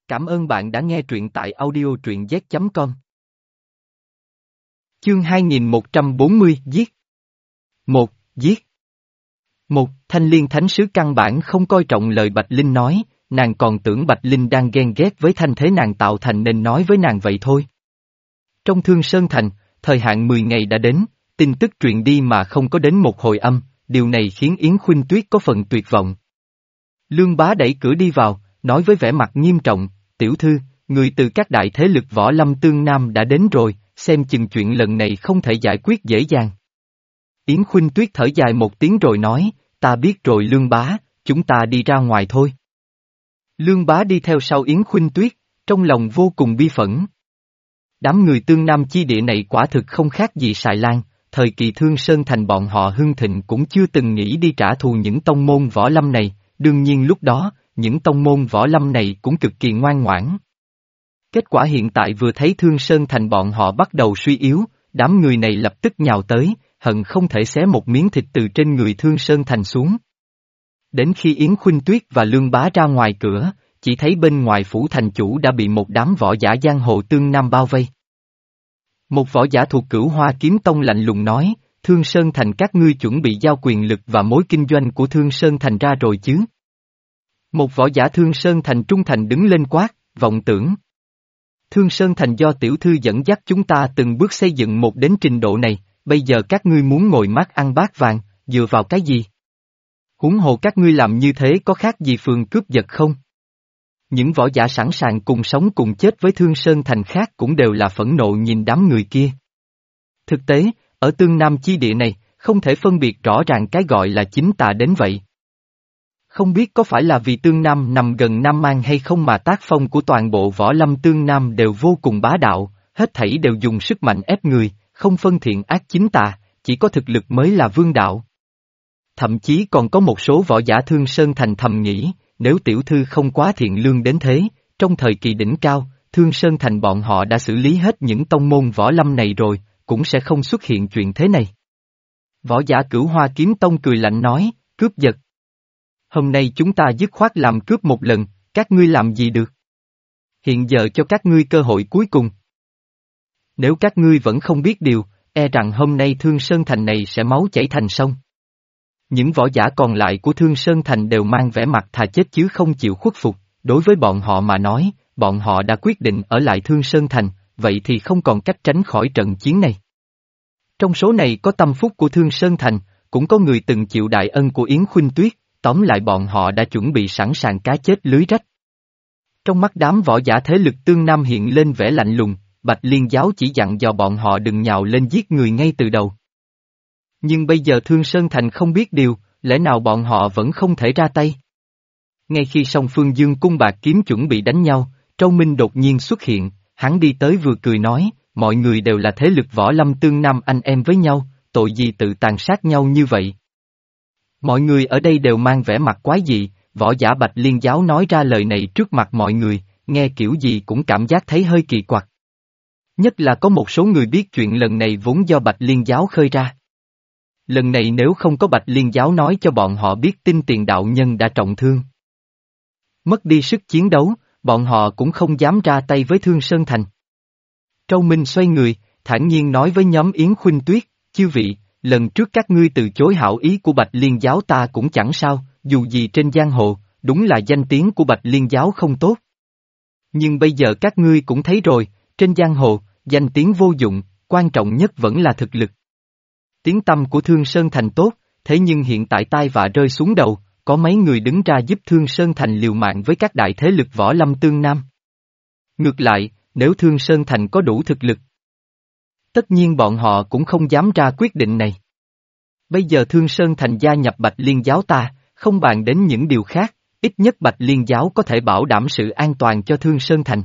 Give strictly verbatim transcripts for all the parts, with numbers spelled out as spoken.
Cảm ơn bạn đã nghe truyện tại audio truyện z chấm com. Chương hai nghìn một trăm bốn mươi Giết. Một, giết. Một, Thanh Liên Thánh Sứ căn bản không coi trọng lời Bạch Linh nói, nàng còn tưởng Bạch Linh đang ghen ghét với thanh thế nàng tạo thành nên nói với nàng vậy thôi. Trong Thương Sơn Thành, thời hạn mười ngày đã đến, tin tức truyền đi mà không có đến một hồi âm, điều này khiến Yến Khuynh Tuyết có phần tuyệt vọng. Lương Bá đẩy cửa đi vào, nói với vẻ mặt nghiêm trọng, tiểu thư, người từ các đại thế lực võ lâm tương nam đã đến rồi, xem chừng chuyện lần này không thể giải quyết dễ dàng. Yến Khuynh Tuyết thở dài một tiếng rồi nói, ta biết rồi Lương Bá, chúng ta đi ra ngoài thôi. Lương Bá đi theo sau Yến Khuynh Tuyết, trong lòng vô cùng bi phẫn. Đám người tương nam chi địa này quả thực không khác gì Sài Lan, thời kỳ Thương Sơn Thành bọn họ hưng thịnh cũng chưa từng nghĩ đi trả thù những tông môn võ lâm này, đương nhiên lúc đó, những tông môn võ lâm này cũng cực kỳ ngoan ngoãn. Kết quả hiện tại vừa thấy Thương Sơn Thành bọn họ bắt đầu suy yếu, đám người này lập tức nhào tới, hận không thể xé một miếng thịt từ trên người Thương Sơn Thành xuống. Đến khi Yến Khuynh Tuyết và Lương Bá ra ngoài cửa, chỉ thấy bên ngoài phủ thành chủ đã bị một đám võ giả giang hồ tương nam bao vây. Một võ giả thuộc Cửu Hoa Kiếm Tông lạnh lùng nói, Thương Sơn Thành các ngươi chuẩn bị giao quyền lực và mối kinh doanh của Thương Sơn Thành ra rồi chứ? Một võ giả Thương Sơn Thành trung thành đứng lên quát, vọng tưởng. Thương Sơn Thành do tiểu thư dẫn dắt chúng ta từng bước xây dựng một đến trình độ này, bây giờ các ngươi muốn ngồi mát ăn bát vàng, dựa vào cái gì? Huống hồ các ngươi làm như thế có khác gì phường cướp giật không? Những võ giả sẵn sàng cùng sống cùng chết với Thương Sơn Thành khác cũng đều là phẫn nộ nhìn đám người kia. Thực tế, ở tương nam chi địa này, không thể phân biệt rõ ràng cái gọi là chính tà đến vậy. Không biết có phải là vì tương nam nằm gần Nam Mang hay không mà tác phong của toàn bộ võ lâm tương nam đều vô cùng bá đạo, hết thảy đều dùng sức mạnh ép người, không phân thiện ác chính tà, chỉ có thực lực mới là vương đạo. Thậm chí còn có một số võ giả Thương Sơn Thành thầm nghĩ, nếu tiểu thư không quá thiện lương đến thế, trong thời kỳ đỉnh cao, Thương Sơn Thành bọn họ đã xử lý hết những tông môn võ lâm này rồi, cũng sẽ không xuất hiện chuyện thế này. Võ giả Cửu Hoa Kiếm Tông cười lạnh nói, cướp giật. Hôm nay chúng ta dứt khoát làm cướp một lần, các ngươi làm gì được? Hiện giờ cho các ngươi cơ hội cuối cùng. Nếu các ngươi vẫn không biết điều, e rằng hôm nay Thương Sơn Thành này sẽ máu chảy thành sông. Những võ giả còn lại của Thương Sơn Thành đều mang vẻ mặt thà chết chứ không chịu khuất phục, đối với bọn họ mà nói, bọn họ đã quyết định ở lại Thương Sơn Thành, vậy thì không còn cách tránh khỏi trận chiến này. Trong số này có tâm phúc của Thương Sơn Thành, cũng có người từng chịu đại ân của Yến Khuynh Tuyết, tóm lại bọn họ đã chuẩn bị sẵn sàng cá chết lưới rách. Trong mắt đám võ giả thế lực tương nam hiện lên vẻ lạnh lùng, Bạch Liên Giáo chỉ dặn dò bọn họ đừng nhào lên giết người ngay từ đầu. Nhưng bây giờ Thương Sơn Thành không biết điều, lẽ nào bọn họ vẫn không thể ra tay? Ngay khi song phương dương cung bạc kiếm chuẩn bị đánh nhau, Trâu Minh đột nhiên xuất hiện, hắn đi tới vừa cười nói, mọi người đều là thế lực võ lâm tương nam anh em với nhau, tội gì tự tàn sát nhau như vậy? Mọi người ở đây đều mang vẻ mặt quái dị, võ giả Bạch Liên Giáo nói ra lời này trước mặt mọi người, nghe kiểu gì cũng cảm giác thấy hơi kỳ quặc. Nhất là có một số người biết chuyện lần này vốn do Bạch Liên Giáo khơi ra. Lần này nếu không có Bạch Liên Giáo nói cho bọn họ biết tin Tiền đạo nhân đã trọng thương. Mất đi sức chiến đấu, bọn họ cũng không dám ra tay với Thương Sơn Thành. Trâu Minh xoay người, thản nhiên nói với nhóm Yến Khuynh Tuyết, chư vị, lần trước các ngươi từ chối hảo ý của Bạch Liên Giáo ta cũng chẳng sao, dù gì trên giang hồ, đúng là danh tiếng của Bạch Liên Giáo không tốt. Nhưng bây giờ các ngươi cũng thấy rồi, trên giang hồ, danh tiếng vô dụng, quan trọng nhất vẫn là thực lực. Tiếng tăm của Thương Sơn Thành tốt, thế nhưng hiện tại tai vạ rơi xuống đầu, có mấy người đứng ra giúp Thương Sơn Thành liều mạng với các đại thế lực võ lâm tương nam. Ngược lại, nếu Thương Sơn Thành có đủ thực lực, tất nhiên bọn họ cũng không dám ra quyết định này. Bây giờ Thương Sơn Thành gia nhập Bạch Liên Giáo ta, không bàn đến những điều khác, ít nhất Bạch Liên Giáo có thể bảo đảm sự an toàn cho Thương Sơn Thành.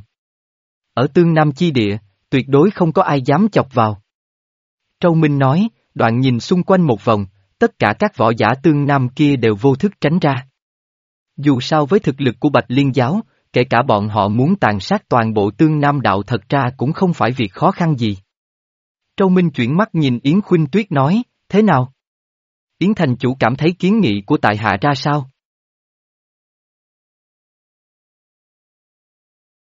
Ở tương nam chi địa, tuyệt đối không có ai dám chọc vào. Trâu Minh nói, đoạn nhìn xung quanh một vòng, tất cả các võ giả tương nam kia đều vô thức tránh ra. Dù sao với thực lực của Bạch Liên Giáo, kể cả bọn họ muốn tàn sát toàn bộ tương nam đạo thật ra cũng không phải việc khó khăn gì. Trâu Minh chuyển mắt nhìn Yến Khuynh Tuyết nói, thế nào? Yến thành chủ cảm thấy kiến nghị của tại hạ ra sao?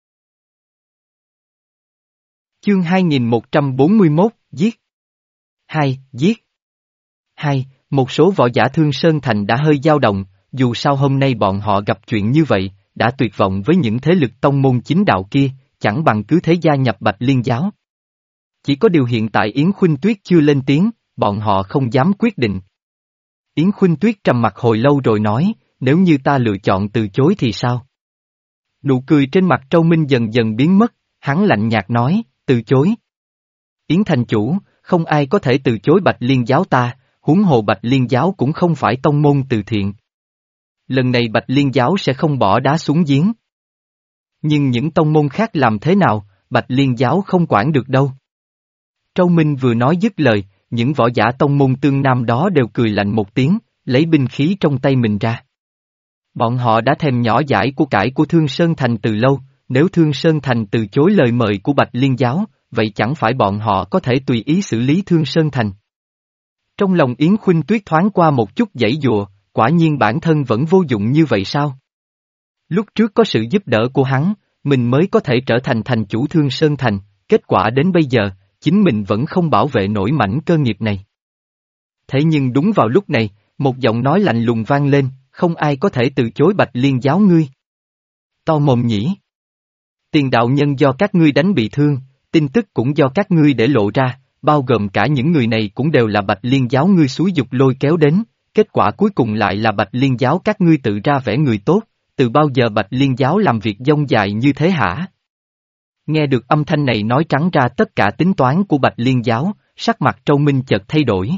Chương hai nghìn một trăm bốn mươi mốt, giết. Hai, giết. Hai, một số võ giả Thương Sơn Thành đã hơi dao động, dù sao hôm nay bọn họ gặp chuyện như vậy, đã tuyệt vọng với những thế lực tông môn chính đạo kia, chẳng bằng cứ thế gia nhập Bạch Liên giáo. Chỉ có điều hiện tại Yến Khuynh Tuyết chưa lên tiếng, bọn họ không dám quyết định. Yến Khuynh Tuyết trầm mặc hồi lâu rồi nói, nếu như ta lựa chọn từ chối thì sao? Nụ cười trên mặt Trâu Minh dần dần biến mất, hắn lạnh nhạt nói, từ chối. Yến thành chủ, không ai có thể từ chối Bạch Liên giáo ta, huống hồ Bạch Liên giáo cũng không phải tông môn từ thiện. Lần này Bạch Liên giáo sẽ không bỏ đá xuống giếng. Nhưng những tông môn khác làm thế nào, Bạch Liên giáo không quản được đâu. Trâu Minh vừa nói dứt lời, những võ giả tông môn tương nam đó đều cười lạnh một tiếng, lấy binh khí trong tay mình ra. Bọn họ đã thèm nhỏ dãi của cải của Thương Sơn Thành từ lâu, nếu Thương Sơn Thành từ chối lời mời của Bạch Liên giáo, vậy chẳng phải bọn họ có thể tùy ý xử lý Thương Sơn Thành. Trong lòng Yến Khuynh Tuyết thoáng qua một chút giãy giụa, quả nhiên bản thân vẫn vô dụng như vậy sao? Lúc trước có sự giúp đỡ của hắn, mình mới có thể trở thành thành chủ Thương Sơn Thành, kết quả đến bây giờ, chính mình vẫn không bảo vệ nổi mảnh cơ nghiệp này. Thế nhưng đúng vào lúc này, một giọng nói lạnh lùng vang lên, không ai có thể từ chối Bạch Liên giáo ngươi. To mồm nhỉ. Tiền đạo nhân do các ngươi đánh bị thương, tin tức cũng do các ngươi để lộ ra, bao gồm cả những người này cũng đều là Bạch Liên giáo ngươi xúi giục lôi kéo đến, kết quả cuối cùng lại là Bạch Liên giáo các ngươi tự ra vẻ người tốt, từ bao giờ Bạch Liên giáo làm việc dông dài như thế hả? Nghe được âm thanh này nói trắng ra tất cả tính toán của Bạch Liên giáo, sắc mặt Trâu Minh chợt thay đổi.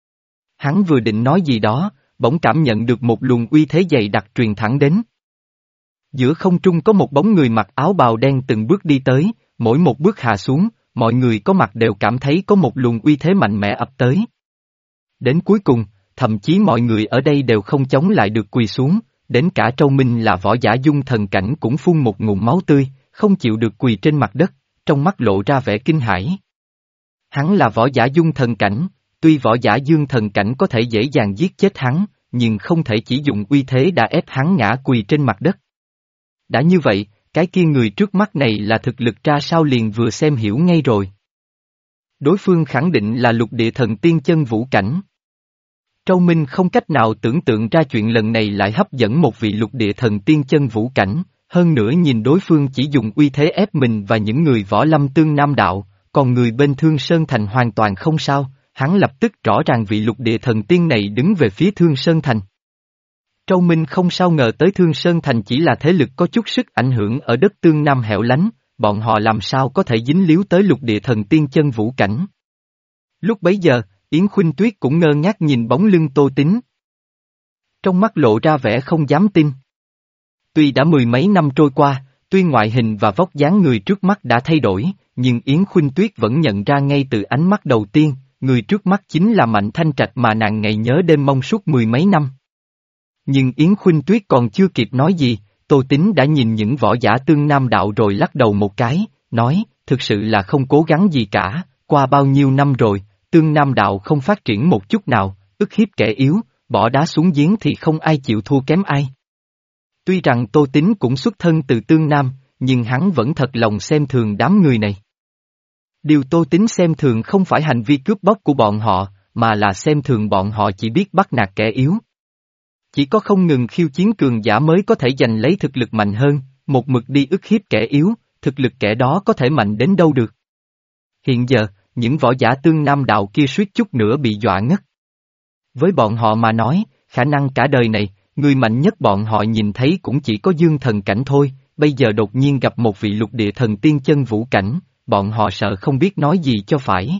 Hắn vừa định nói gì đó, bỗng cảm nhận được một luồng uy thế dày đặc truyền thẳng đến. Giữa không trung có một bóng người mặc áo bào đen từng bước đi tới, mỗi một bước hạ xuống, mọi người có mặt đều cảm thấy có một luồng uy thế mạnh mẽ ập tới. Đến cuối cùng, thậm chí mọi người ở đây đều không chống lại được quỳ xuống, đến cả Trâu Minh là võ giả dung thần cảnh cũng phun một ngụm máu tươi, không chịu được quỳ trên mặt đất, trong mắt lộ ra vẻ kinh hãi. Hắn là võ giả dung thần cảnh, tuy võ giả dương thần cảnh có thể dễ dàng giết chết hắn, nhưng không thể chỉ dùng uy thế đã ép hắn ngã quỳ trên mặt đất. Đã như vậy, cái kia người trước mắt này là thực lực ra sao liền vừa xem hiểu ngay rồi. Đối phương khẳng định là lục địa thần tiên chân vũ cảnh. Trâu Minh không cách nào tưởng tượng ra chuyện lần này lại hấp dẫn một vị lục địa thần tiên chân vũ cảnh, hơn nữa nhìn đối phương chỉ dùng uy thế ép mình và những người võ lâm tương nam đạo, còn người bên Thương Sơn Thành hoàn toàn không sao, hắn lập tức rõ ràng vị lục địa thần tiên này đứng về phía Thương Sơn Thành. Trâu Minh không sao ngờ tới Thương Sơn Thành chỉ là thế lực có chút sức ảnh hưởng ở đất tương nam hẻo lánh, bọn họ làm sao có thể dính líu tới lục địa thần tiên chân vũ cảnh. Lúc bấy giờ, Yến Khuynh Tuyết cũng ngơ ngác nhìn bóng lưng Tô Tín. Trong mắt lộ ra vẻ không dám tin. Tuy đã mười mấy năm trôi qua, tuy ngoại hình và vóc dáng người trước mắt đã thay đổi, nhưng Yến Khuynh Tuyết vẫn nhận ra ngay từ ánh mắt đầu tiên, người trước mắt chính là Mạnh Thanh Trạch mà nàng ngày nhớ đêm mong suốt mười mấy năm. Nhưng Yến Khuynh Tuyết còn chưa kịp nói gì, Tô Tín đã nhìn những võ giả tương nam đạo rồi lắc đầu một cái, nói, thực sự là không cố gắng gì cả, qua bao nhiêu năm rồi, tương nam đạo không phát triển một chút nào, ức hiếp kẻ yếu, bỏ đá xuống giếng thì không ai chịu thua kém ai. Tuy rằng Tô Tín cũng xuất thân từ tương nam, nhưng hắn vẫn thật lòng xem thường đám người này. Điều Tô Tín xem thường không phải hành vi cướp bóc của bọn họ, mà là xem thường bọn họ chỉ biết bắt nạt kẻ yếu. Chỉ có không ngừng khiêu chiến cường giả mới có thể giành lấy thực lực mạnh hơn, một mực đi ức hiếp kẻ yếu, thực lực kẻ đó có thể mạnh đến đâu được. Hiện giờ, những võ giả tương nam đạo kia suýt chút nữa bị dọa ngất. Với bọn họ mà nói, khả năng cả đời này, người mạnh nhất bọn họ nhìn thấy cũng chỉ có dương thần cảnh thôi, bây giờ đột nhiên gặp một vị lục địa thần tiên chân vũ cảnh, bọn họ sợ không biết nói gì cho phải.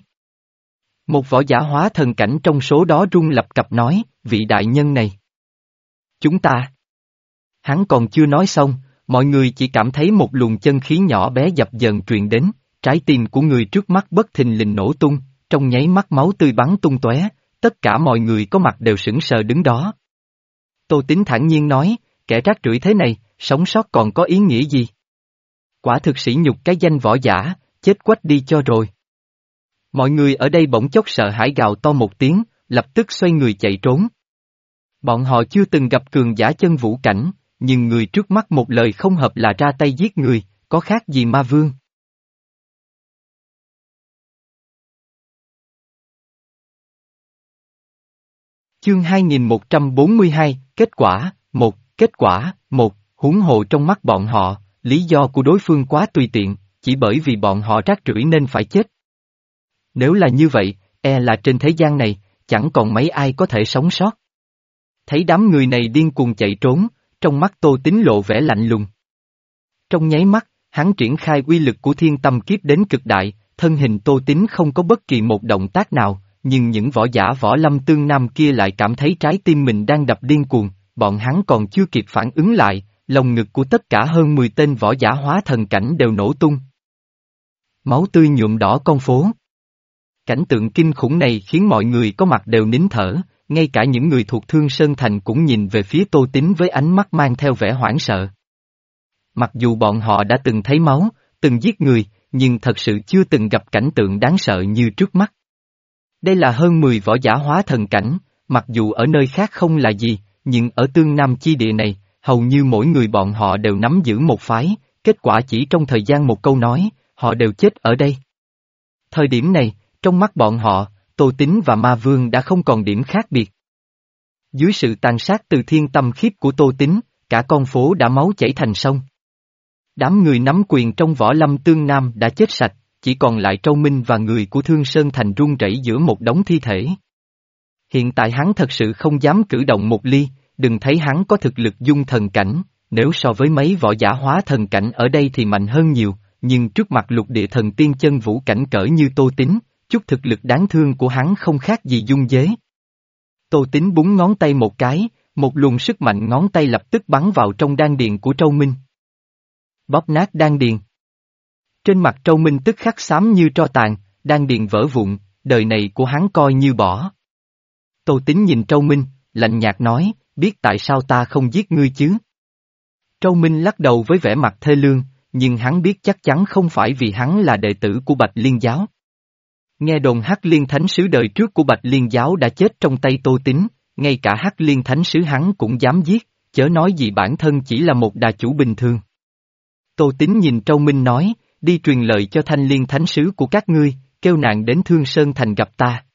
Một võ giả hóa thần cảnh trong số đó run lập cập nói, vị đại nhân này. Chúng ta. Hắn còn chưa nói xong, mọi người chỉ cảm thấy một luồng chân khí nhỏ bé dập dờn truyền đến, trái tim của người trước mắt bất thình lình nổ tung, trong nháy mắt máu tươi bắn tung tóe, tất cả mọi người có mặt đều sững sờ đứng đó. Tô Tín thản nhiên nói, kẻ rác rưởi thế này, sống sót còn có ý nghĩa gì? Quả thực sỉ nhục cái danh võ giả, chết quách đi cho rồi. Mọi người ở đây bỗng chốc sợ hãi gào to một tiếng, lập tức xoay người chạy trốn. Bọn họ chưa từng gặp cường giả chân vũ cảnh, nhưng người trước mắt một lời không hợp là ra tay giết người, có khác gì ma vương. Chương hai nghìn một trăm bốn mươi hai, kết quả, một, kết quả, một, huống hồ trong mắt bọn họ, lý do của đối phương quá tùy tiện, chỉ bởi vì bọn họ rác rưởi nên phải chết. Nếu là như vậy, e là trên thế gian này, chẳng còn mấy ai có thể sống sót. Thấy đám người này điên cuồng chạy trốn, trong mắt Tô Tín lộ vẻ lạnh lùng. Trong nháy mắt, hắn triển khai uy lực của thiên tâm kiếp đến cực đại, thân hình Tô Tín không có bất kỳ một động tác nào, nhưng những võ giả võ lâm tương nam kia lại cảm thấy trái tim mình đang đập điên cuồng, bọn hắn còn chưa kịp phản ứng lại, lồng ngực của tất cả hơn mười tên võ giả hóa thần cảnh đều nổ tung. Máu tươi nhuộm đỏ con phố. Cảnh tượng kinh khủng này khiến mọi người có mặt đều nín thở, ngay cả những người thuộc Thương Sơn Thành cũng nhìn về phía Tô Tín với ánh mắt mang theo vẻ hoảng sợ. Mặc dù bọn họ đã từng thấy máu, từng giết người, nhưng thật sự chưa từng gặp cảnh tượng đáng sợ như trước mắt. Đây là hơn mười võ giả hóa thần cảnh, mặc dù ở nơi khác không là gì, nhưng ở Tương Nam chi địa này, hầu như mỗi người bọn họ đều nắm giữ một phái, kết quả chỉ trong thời gian một câu nói, họ đều chết ở đây. Thời điểm này, trong mắt bọn họ, Tô Tín và Ma Vương đã không còn điểm khác biệt. Dưới sự tàn sát từ thiên tâm khiếp của Tô Tín, cả con phố đã máu chảy thành sông. Đám người nắm quyền trong võ lâm Tương Nam đã chết sạch, chỉ còn lại Trâu Minh và người của Thương Sơn Thành run rẩy giữa một đống thi thể. Hiện tại hắn thật sự không dám cử động một ly, đừng thấy hắn có thực lực dung thần cảnh, nếu so với mấy võ giả hóa thần cảnh ở đây thì mạnh hơn nhiều, nhưng trước mặt lục địa thần tiên chân vũ cảnh cỡ như Tô Tín, chút thực lực đáng thương của hắn không khác gì dung dế. Tô Tín búng ngón tay một cái, một luồng sức mạnh ngón tay lập tức bắn vào trong đan điền của Trâu Minh. Bóp nát đan điền. Trên mặt Trâu Minh tức khắc xám như tro tàn, đan điền vỡ vụn, đời này của hắn coi như bỏ. Tô Tín nhìn Trâu Minh, lạnh nhạt nói, biết tại sao ta không giết ngươi chứ? Trâu Minh lắc đầu với vẻ mặt thê lương, nhưng hắn biết chắc chắn không phải vì hắn là đệ tử của Bạch Liên Giáo. Nghe đồn Hắc Liên Thánh Sứ đời trước của Bạch Liên Giáo đã chết trong tay Tô Tín, ngay cả Hắc Liên Thánh Sứ hắn cũng dám giết, chớ nói gì bản thân chỉ là một đà chủ bình thường. Tô Tín nhìn Trâu Minh nói, đi truyền lời cho Thanh Liên Thánh Sứ của các ngươi, kêu nàng đến Thương Sơn Thành gặp ta.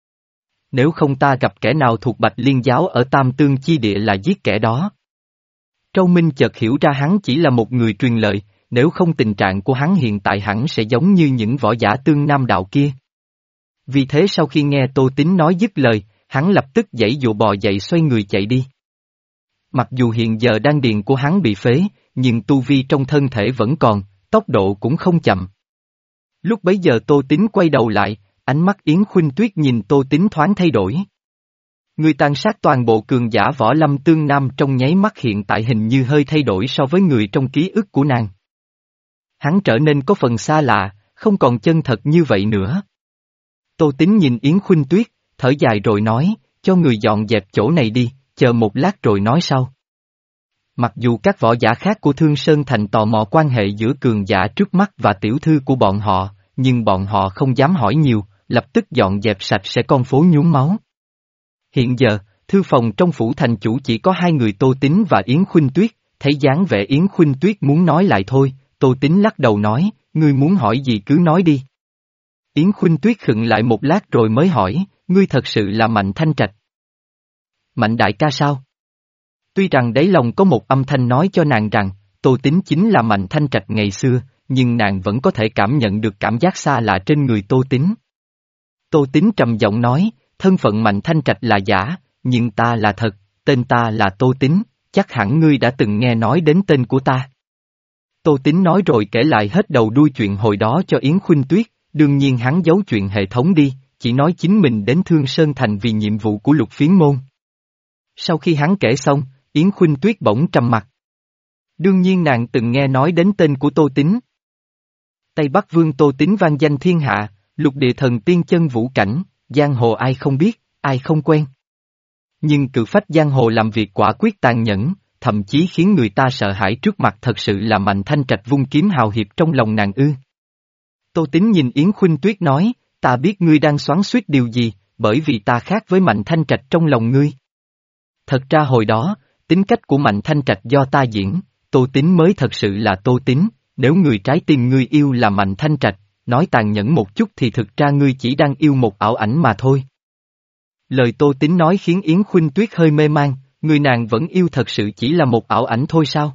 Nếu không ta gặp kẻ nào thuộc Bạch Liên Giáo ở Tam Tương Chi Địa là giết kẻ đó. Trâu Minh chợt hiểu ra hắn chỉ là một người truyền lời, nếu không tình trạng của hắn hiện tại hẳn sẽ giống như những võ giả Tương Nam đạo kia. Vì thế sau khi nghe Tô Tín nói dứt lời, hắn lập tức giãy dụa bò dậy xoay người chạy đi. Mặc dù hiện giờ đan điền của hắn bị phế, nhưng tu vi trong thân thể vẫn còn, tốc độ cũng không chậm. Lúc bấy giờ Tô Tín quay đầu lại, ánh mắt Yến Khuynh Tuyết nhìn Tô Tín thoáng thay đổi. Người tàn sát toàn bộ cường giả võ lâm Tương Nam trong nháy mắt hiện tại hình như hơi thay đổi so với người trong ký ức của nàng. Hắn trở nên có phần xa lạ, không còn chân thật như vậy nữa. Tô Tín nhìn Yến Khuynh Tuyết, thở dài rồi nói, cho người dọn dẹp chỗ này đi, chờ một lát rồi nói sau. Mặc dù các võ giả khác của Thương Sơn Thành tò mò quan hệ giữa cường giả trước mắt và tiểu thư của bọn họ, nhưng bọn họ không dám hỏi nhiều, lập tức dọn dẹp sạch sẽ con phố nhuốm máu. Hiện giờ, thư phòng trong phủ thành chủ chỉ có hai người Tô Tín và Yến Khuynh Tuyết, thấy dáng vẻ Yến Khuynh Tuyết muốn nói lại thôi, Tô Tín lắc đầu nói, ngươi muốn hỏi gì cứ nói đi. Yến Khuynh Tuyết khựng lại một lát rồi mới hỏi, ngươi thật sự là Mạnh Thanh Trạch. Mạnh đại ca sao? Tuy rằng đáy lòng có một âm thanh nói cho nàng rằng, Tô Tín chính là Mạnh Thanh Trạch ngày xưa, nhưng nàng vẫn có thể cảm nhận được cảm giác xa lạ trên người Tô Tín. Tô Tín trầm giọng nói, thân phận Mạnh Thanh Trạch là giả, nhưng ta là thật, tên ta là Tô Tín, chắc hẳn ngươi đã từng nghe nói đến tên của ta. Tô Tín nói rồi kể lại hết đầu đuôi chuyện hồi đó cho Yến Khuynh Tuyết, đương nhiên hắn giấu chuyện hệ thống đi, chỉ nói chính mình đến Thương Sơn Thành vì nhiệm vụ của Lục Phiến Môn. Sau khi hắn kể xong, Yến Khuynh Tuyết bỗng trầm mặt. Đương nhiên nàng từng nghe nói đến tên của Tô Tín. Tây Bắc Vương Tô Tín vang danh thiên hạ, lục địa thần tiên chân vũ cảnh, giang hồ ai không biết, ai không quen. Nhưng cự phách giang hồ làm việc quả quyết tàn nhẫn, thậm chí khiến người ta sợ hãi trước mặt thật sự là Mạnh Thanh Trạch vung kiếm hào hiệp trong lòng nàng ư. Tô Tín nhìn Yến Khuynh Tuyết nói, ta biết ngươi đang xoắn xuýt điều gì, bởi vì ta khác với Mạnh Thanh Trạch trong lòng ngươi. Thật ra hồi đó, tính cách của Mạnh Thanh Trạch do ta diễn, Tô Tín mới thật sự là Tô Tín, nếu người trái tim ngươi yêu là Mạnh Thanh Trạch, nói tàn nhẫn một chút thì thực ra ngươi chỉ đang yêu một ảo ảnh mà thôi. Lời Tô Tín nói khiến Yến Khuynh Tuyết hơi mê man, người nàng vẫn yêu thật sự chỉ là một ảo ảnh thôi sao?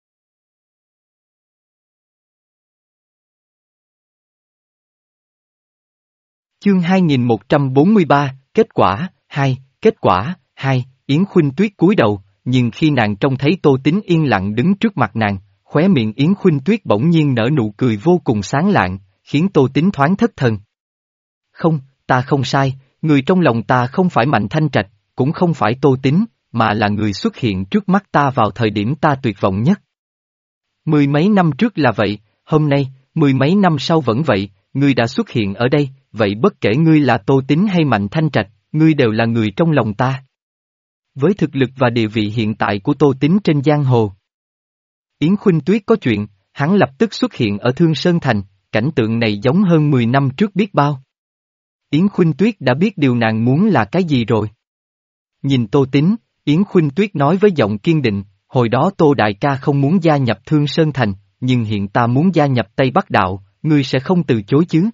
Chương hai nghìn một trăm bốn mươi ba, kết quả, hai, kết quả, hai, Yến Khuynh Tuyết cúi đầu, nhưng khi nàng trông thấy Tô Tín yên lặng đứng trước mặt nàng, khóe miệng Yến Khuynh Tuyết bỗng nhiên nở nụ cười vô cùng sáng lạng, khiến Tô Tín thoáng thất thần. Không, ta không sai, người trong lòng ta không phải Mạnh Thanh Trạch, cũng không phải Tô Tín, mà là người xuất hiện trước mắt ta vào thời điểm ta tuyệt vọng nhất. Mười mấy năm trước là vậy, hôm nay, mười mấy năm sau vẫn vậy, ngươi đã xuất hiện ở đây, vậy bất kể ngươi là Tô Tín hay Mạnh Thanh Trạch, ngươi đều là người trong lòng ta. Với thực lực và địa vị hiện tại của Tô Tín trên giang hồ, Yến Khuynh Tuyết có chuyện, hắn lập tức xuất hiện ở Thương Sơn Thành, cảnh tượng này giống hơn mười năm trước biết bao. Yến Khuynh Tuyết đã biết điều nàng muốn là cái gì rồi. Nhìn Tô Tín, Yến Khuynh Tuyết nói với giọng kiên định, hồi đó Tô đại ca không muốn gia nhập Thương Sơn Thành, nhưng hiện ta muốn gia nhập Tây Bắc Đạo, ngươi sẽ không từ chối chứ?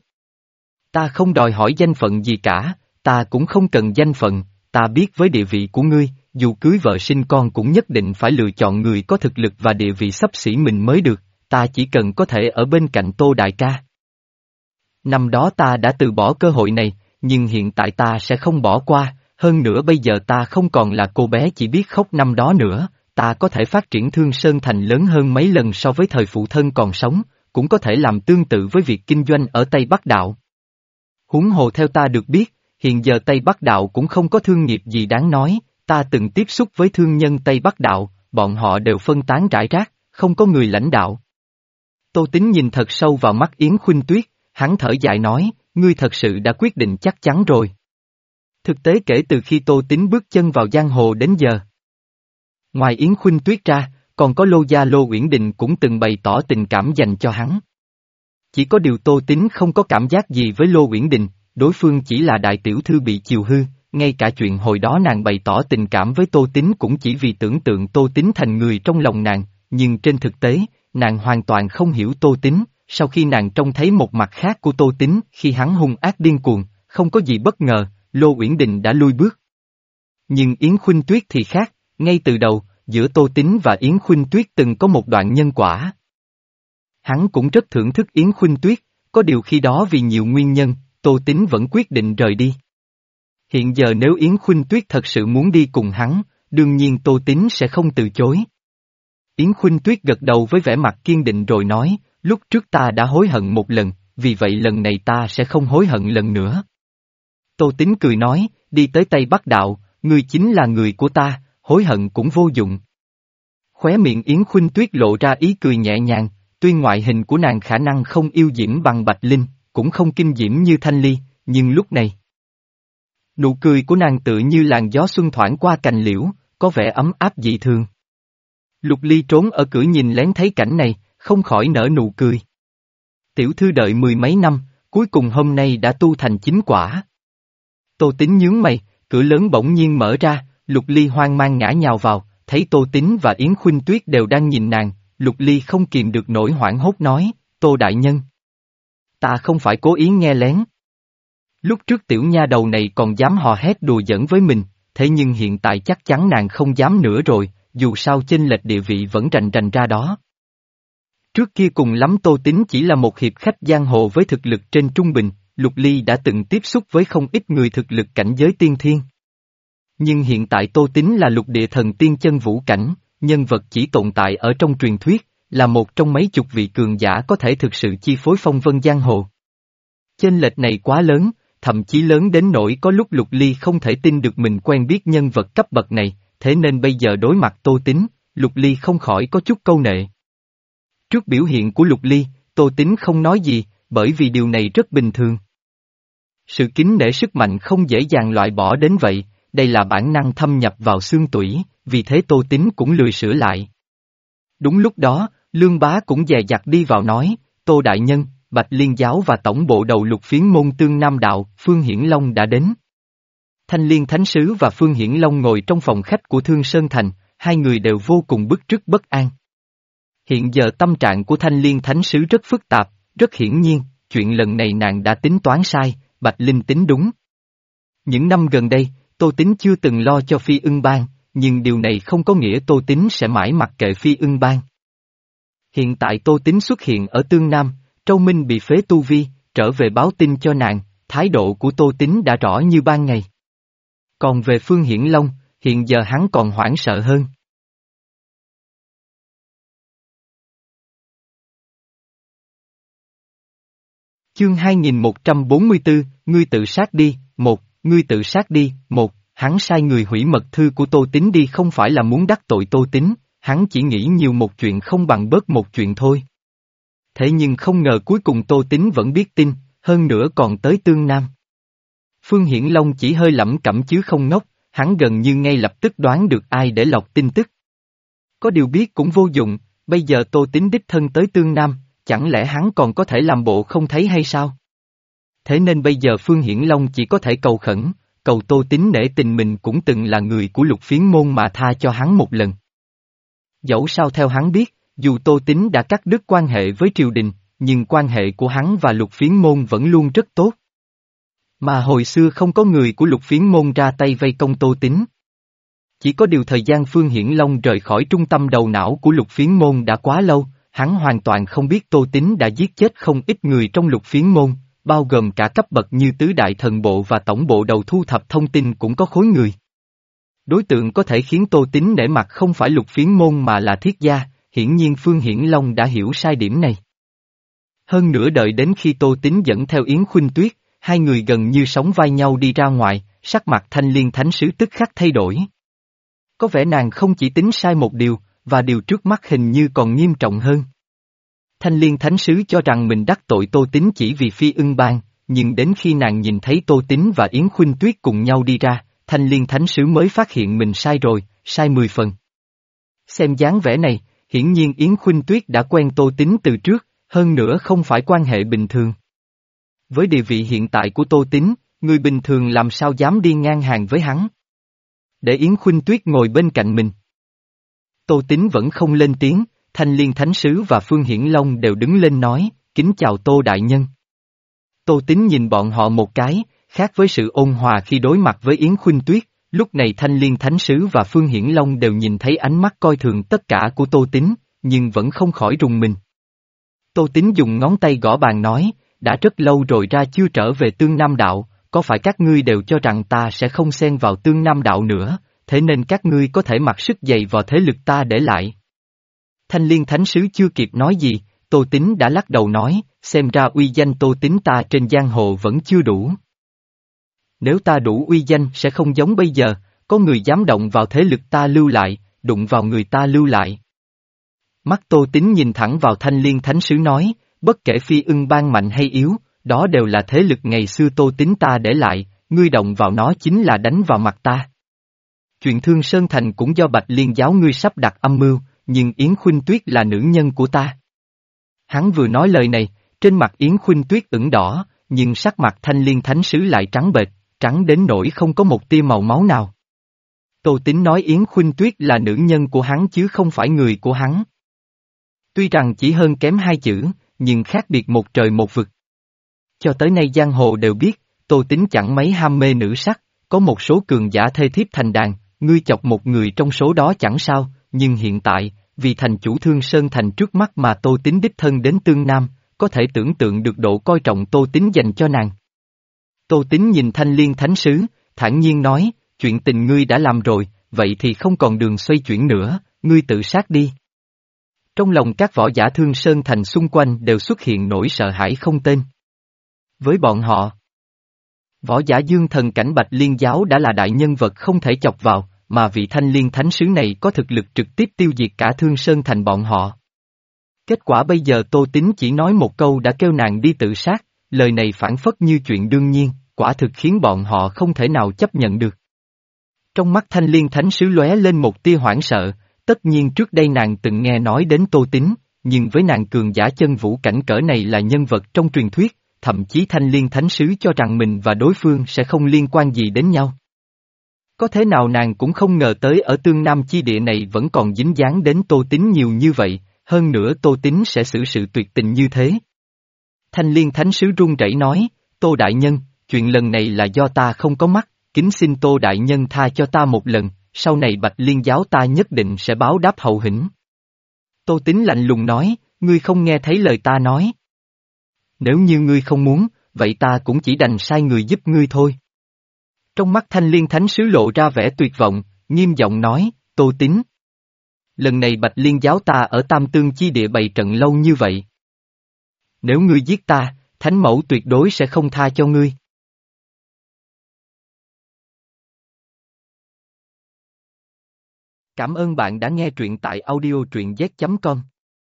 Ta không đòi hỏi danh phận gì cả, ta cũng không cần danh phận, ta biết với địa vị của ngươi, dù cưới vợ sinh con cũng nhất định phải lựa chọn người có thực lực và địa vị xấp xỉ mình mới được, ta chỉ cần có thể ở bên cạnh Tô đại ca. Năm đó ta đã từ bỏ cơ hội này, nhưng hiện tại ta sẽ không bỏ qua, hơn nữa bây giờ ta không còn là cô bé chỉ biết khóc năm đó nữa, ta có thể phát triển Thương Sơn Thành lớn hơn mấy lần so với thời phụ thân còn sống, cũng có thể làm tương tự với việc kinh doanh ở Tây Bắc Đạo. Huống hồ theo ta được biết, hiện giờ Tây Bắc Đạo cũng không có thương nghiệp gì đáng nói, ta từng tiếp xúc với thương nhân Tây Bắc Đạo, bọn họ đều phân tán rải rác, không có người lãnh đạo. Tô Tín nhìn thật sâu vào mắt Yến Khuynh Tuyết, hắn thở dài nói, ngươi thật sự đã quyết định chắc chắn rồi. Thực tế kể từ khi Tô Tín bước chân vào giang hồ đến giờ, ngoài Yến Khuynh Tuyết ra, còn có Lô Gia Lô Uyển Đình cũng từng bày tỏ tình cảm dành cho hắn. Chỉ có điều Tô Tín không có cảm giác gì với Lô Uyển Đình, đối phương chỉ là đại tiểu thư bị chiều hư, ngay cả chuyện hồi đó nàng bày tỏ tình cảm với Tô Tín cũng chỉ vì tưởng tượng Tô Tín thành người trong lòng nàng, nhưng trên thực tế, nàng hoàn toàn không hiểu Tô Tín, sau khi nàng trông thấy một mặt khác của Tô Tín khi hắn hung ác điên cuồng, không có gì bất ngờ, Lô Uyển Đình đã lui bước. Nhưng Yến Khuynh Tuyết thì khác, ngay từ đầu, giữa Tô Tín và Yến Khuynh Tuyết từng có một đoạn nhân quả. Hắn cũng rất thưởng thức Yến Khuynh Tuyết, có điều khi đó vì nhiều nguyên nhân, Tô Tín vẫn quyết định rời đi. Hiện giờ nếu Yến Khuynh Tuyết thật sự muốn đi cùng hắn, đương nhiên Tô Tín sẽ không từ chối. Yến Khuynh Tuyết gật đầu với vẻ mặt kiên định rồi nói, lúc trước ta đã hối hận một lần, vì vậy lần này ta sẽ không hối hận lần nữa. Tô Tín cười nói, đi tới Tây Bắc Đạo, ngươi chính là người của ta, hối hận cũng vô dụng. Khóe miệng Yến Khuynh Tuyết lộ ra ý cười nhẹ nhàng, tuy ngoại hình của nàng khả năng không yêu diễm bằng Bạch Linh, cũng không kinh diễm như Thanh Ly, nhưng lúc này, nụ cười của nàng tự như làn gió xuân thoảng qua cành liễu, có vẻ ấm áp dị thường. Lục Ly trốn ở cửa nhìn lén thấy cảnh này, không khỏi nở nụ cười. Tiểu thư đợi mười mấy năm, cuối cùng hôm nay đã tu thành chính quả. Tô Tín nhướng mày, cửa lớn bỗng nhiên mở ra, Lục Ly hoang mang ngã nhào vào, thấy Tô Tín và Yến Khuynh Tuyết đều đang nhìn nàng, Lục Ly không kìm được nỗi hoảng hốt nói, Tô đại nhân. Ta không phải cố ý nghe lén. Lúc trước tiểu nha đầu này còn dám hò hét đùa giỡn với mình, thế nhưng hiện tại chắc chắn nàng không dám nữa rồi, dù sao chênh lệch địa vị vẫn rành rành ra đó. Trước kia cùng lắm Tô Tín chỉ là một hiệp khách giang hồ với thực lực trên trung bình, Lục Ly đã từng tiếp xúc với không ít người thực lực cảnh giới tiên thiên. Nhưng hiện tại Tô Tín là lục địa thần tiên chân vũ cảnh, nhân vật chỉ tồn tại ở trong truyền thuyết, là một trong mấy chục vị cường giả có thể thực sự chi phối phong vân giang hồ. Chênh lệch này quá lớn, thậm chí lớn đến nỗi có lúc Lục Ly không thể tin được mình quen biết nhân vật cấp bậc này, thế nên bây giờ đối mặt Tô Tín, Lục Ly không khỏi có chút câu nệ. Trước biểu hiện của Lục Ly, Tô Tín không nói gì, bởi vì điều này rất bình thường. Sự kính nể sức mạnh không dễ dàng loại bỏ đến vậy, đây là bản năng thâm nhập vào xương tủy, vì thế Tô Tín cũng lười sửa lại. Đúng lúc đó, Lương Bá cũng dè dặt đi vào nói, Tô đại nhân, Bạch Liên giáo và tổng bộ đầu lục phiến môn tương Nam đạo, Phương Hiển Long đã đến. Thanh Liên Thánh Sứ và Phương Hiển Long ngồi trong phòng khách của Thương Sơn Thành, hai người đều vô cùng bức rứt bất an. Hiện giờ tâm trạng của Thanh Liên Thánh Sứ rất phức tạp, rất hiển nhiên, chuyện lần này nàng đã tính toán sai, Bạch Linh tính đúng. Những năm gần đây, Tô Tín chưa từng lo cho Phi Ưng Bang, nhưng điều này không có nghĩa Tô Tín sẽ mãi mặc kệ Phi Ưng Bang. Hiện tại Tô Tín xuất hiện ở Tương Nam, Trâu Minh bị phế tu vi, trở về báo tin cho nàng, thái độ của Tô Tín đã rõ như ban ngày. Còn về Phương Hiển Long, hiện giờ hắn còn hoảng sợ hơn. Chương hai nghìn một trăm bốn mươi tư, ngươi tự sát đi, một, ngươi tự sát đi, một, hắn sai người hủy mật thư của Tô Tín đi không phải là muốn đắc tội Tô Tín, hắn chỉ nghĩ nhiều một chuyện không bằng bớt một chuyện thôi. Thế nhưng không ngờ cuối cùng Tô Tín vẫn biết tin, hơn nữa còn tới Tương Nam. Phương Hiển Long chỉ hơi lẩm cẩm chứ không ngốc, hắn gần như ngay lập tức đoán được ai để lọc tin tức. Có điều biết cũng vô dụng, bây giờ Tô Tín đích thân tới Tương Nam, chẳng lẽ hắn còn có thể làm bộ không thấy hay sao? Thế nên bây giờ Phương Hiển Long chỉ có thể cầu khẩn, cầu Tô Tín nể tình mình cũng từng là người của Lục Phiến môn mà tha cho hắn một lần. Dẫu sao theo hắn biết, dù Tô Tín đã cắt đứt quan hệ với triều đình, nhưng quan hệ của hắn và Lục Phiến môn vẫn luôn rất tốt. Mà hồi xưa không có người của Lục Phiến môn ra tay vây công Tô Tín. Chỉ có điều thời gian Phương Hiển Long rời khỏi trung tâm đầu não của Lục Phiến môn đã quá lâu, hắn hoàn toàn không biết Tô Tín đã giết chết không ít người trong Lục Phiến môn, bao gồm cả cấp bậc như tứ đại thần bộ và tổng bộ đầu thu thập thông tin cũng có khối người. Đối tượng có thể khiến Tô Tín nể mặt không phải Lục Phiến môn mà là Thiết gia, hiển nhiên Phương Hiển Long đã hiểu sai điểm này. Hơn nữa đợi đến khi Tô Tín dẫn theo Yến Khuynh Tuyết, hai người gần như sóng vai nhau đi ra ngoài, sắc mặt Thanh Liên Thánh Sứ tức khắc thay đổi. Có vẻ nàng không chỉ tính sai một điều, và điều trước mắt hình như còn nghiêm trọng hơn. Thanh Liên Thánh Sứ cho rằng mình đắc tội Tô Tín chỉ vì Phi Ưng Bang, nhưng đến khi nàng nhìn thấy Tô Tín và Yến Khuynh Tuyết cùng nhau đi ra, Thanh Liên Thánh Sứ mới phát hiện mình sai rồi, sai mười phần. Xem dáng vẻ này, hiển nhiên Yến Khuynh Tuyết đã quen Tô Tín từ trước, hơn nữa không phải quan hệ bình thường. Với địa vị hiện tại của Tô Tín, người bình thường làm sao dám đi ngang hàng với hắn. Để Yến Khuynh Tuyết ngồi bên cạnh mình. Tô Tín vẫn không lên tiếng, Thanh Liên Thánh Sứ và Phương Hiển Long đều đứng lên nói, kính chào Tô Đại Nhân. Tô Tín nhìn bọn họ một cái, khác với sự ôn hòa khi đối mặt với Yến Khuynh Tuyết, lúc này Thanh Liên Thánh Sứ và Phương Hiển Long đều nhìn thấy ánh mắt coi thường tất cả của Tô Tín, nhưng vẫn không khỏi rùng mình. Tô Tín dùng ngón tay gõ bàn nói, đã rất lâu rồi ra chưa trở về Tương Nam Đạo, có phải các ngươi đều cho rằng ta sẽ không xen vào Tương Nam Đạo nữa, thế nên các ngươi có thể mặc sức dày vào thế lực ta để lại. Thanh Liên Thánh Sứ chưa kịp nói gì, Tô Tín đã lắc đầu nói, xem ra uy danh Tô Tín ta trên giang hồ vẫn chưa đủ. Nếu ta đủ uy danh sẽ không giống bây giờ, có người dám động vào thế lực ta lưu lại, đụng vào người ta lưu lại. Mắt Tô Tín nhìn thẳng vào Thanh Liên Thánh Sứ nói, bất kể Phi Ưng Bang mạnh hay yếu, đó đều là thế lực ngày xưa Tô Tín ta để lại, ngươi động vào nó chính là đánh vào mặt ta. Chuyện Thương Sơn Thành cũng do Bạch Liên giáo ngươi sắp đặt âm mưu, nhưng Yến Khuynh Tuyết là nữ nhân của ta. Hắn vừa nói lời này, trên mặt Yến Khuynh Tuyết ửng đỏ, nhưng sắc mặt Thanh Liên Thánh Sứ lại trắng bệch, trắng đến nỗi không có một tia màu máu nào. Tô Tín nói Yến Khuynh Tuyết là nữ nhân của hắn chứ không phải người của hắn. Tuy rằng chỉ hơn kém hai chữ, nhưng khác biệt một trời một vực. Cho tới nay giang hồ đều biết, Tô Tín chẳng mấy ham mê nữ sắc, có một số cường giả thê thiếp thành đàn, ngươi chọc một người trong số đó chẳng sao, nhưng hiện tại, vì thành chủ Thương Sơn Thành trước mắt mà Tô Tín đích thân đến Tương Nam, có thể tưởng tượng được độ coi trọng Tô Tín dành cho nàng. Tô Tín nhìn Thanh Liên Thánh Sứ, thản nhiên nói, chuyện tình ngươi đã làm rồi, vậy thì không còn đường xoay chuyển nữa, ngươi tự sát đi. Trong lòng các võ giả Thương Sơn Thành xung quanh đều xuất hiện nỗi sợ hãi không tên. Với bọn họ, võ giả Dương Thần cảnh Bạch Liên giáo đã là đại nhân vật không thể chọc vào, mà vị Thanh Liên Thánh Sứ này có thực lực trực tiếp tiêu diệt cả Thương Sơn Thành bọn họ. Kết quả bây giờ Tô Tín chỉ nói một câu đã kêu nàng đi tự sát, lời này phản phất như chuyện đương nhiên, quả thực khiến bọn họ không thể nào chấp nhận được. Trong mắt Thanh Liên Thánh Sứ lóe lên một tia hoảng sợ, tất nhiên trước đây nàng từng nghe nói đến Tô Tín, nhưng với nàng cường giả chân vũ cảnh cỡ này là nhân vật trong truyền thuyết, thậm chí Thanh Liên Thánh Sứ cho rằng mình và đối phương sẽ không liên quan gì đến nhau. Có thế nào nàng cũng không ngờ tới ở Tương Nam chi địa này vẫn còn dính dáng đến Tô Tín nhiều như vậy, hơn nữa Tô Tín sẽ xử sự tuyệt tình như thế. Thanh Liên Thánh Sứ run rẩy nói, Tô Đại Nhân, chuyện lần này là do ta không có mắt, kính xin Tô đại nhân tha cho ta một lần, sau này Bạch Liên giáo ta nhất định sẽ báo đáp hậu hĩnh. Tô Tín lạnh lùng nói, ngươi không nghe thấy lời ta nói. Nếu như ngươi không muốn, vậy ta cũng chỉ đành sai người giúp ngươi thôi. Trong mắt Thanh Liên Thánh Sứ lộ ra vẻ tuyệt vọng, nghiêm giọng nói, Tô Tín. Lần này Bạch Liên giáo ta ở Tam Tương chi địa bày trận lâu như vậy. Nếu ngươi giết ta, Thánh Mẫu tuyệt đối sẽ không tha cho ngươi. Cảm ơn bạn đã nghe truyện tại audio truyện z chấm com.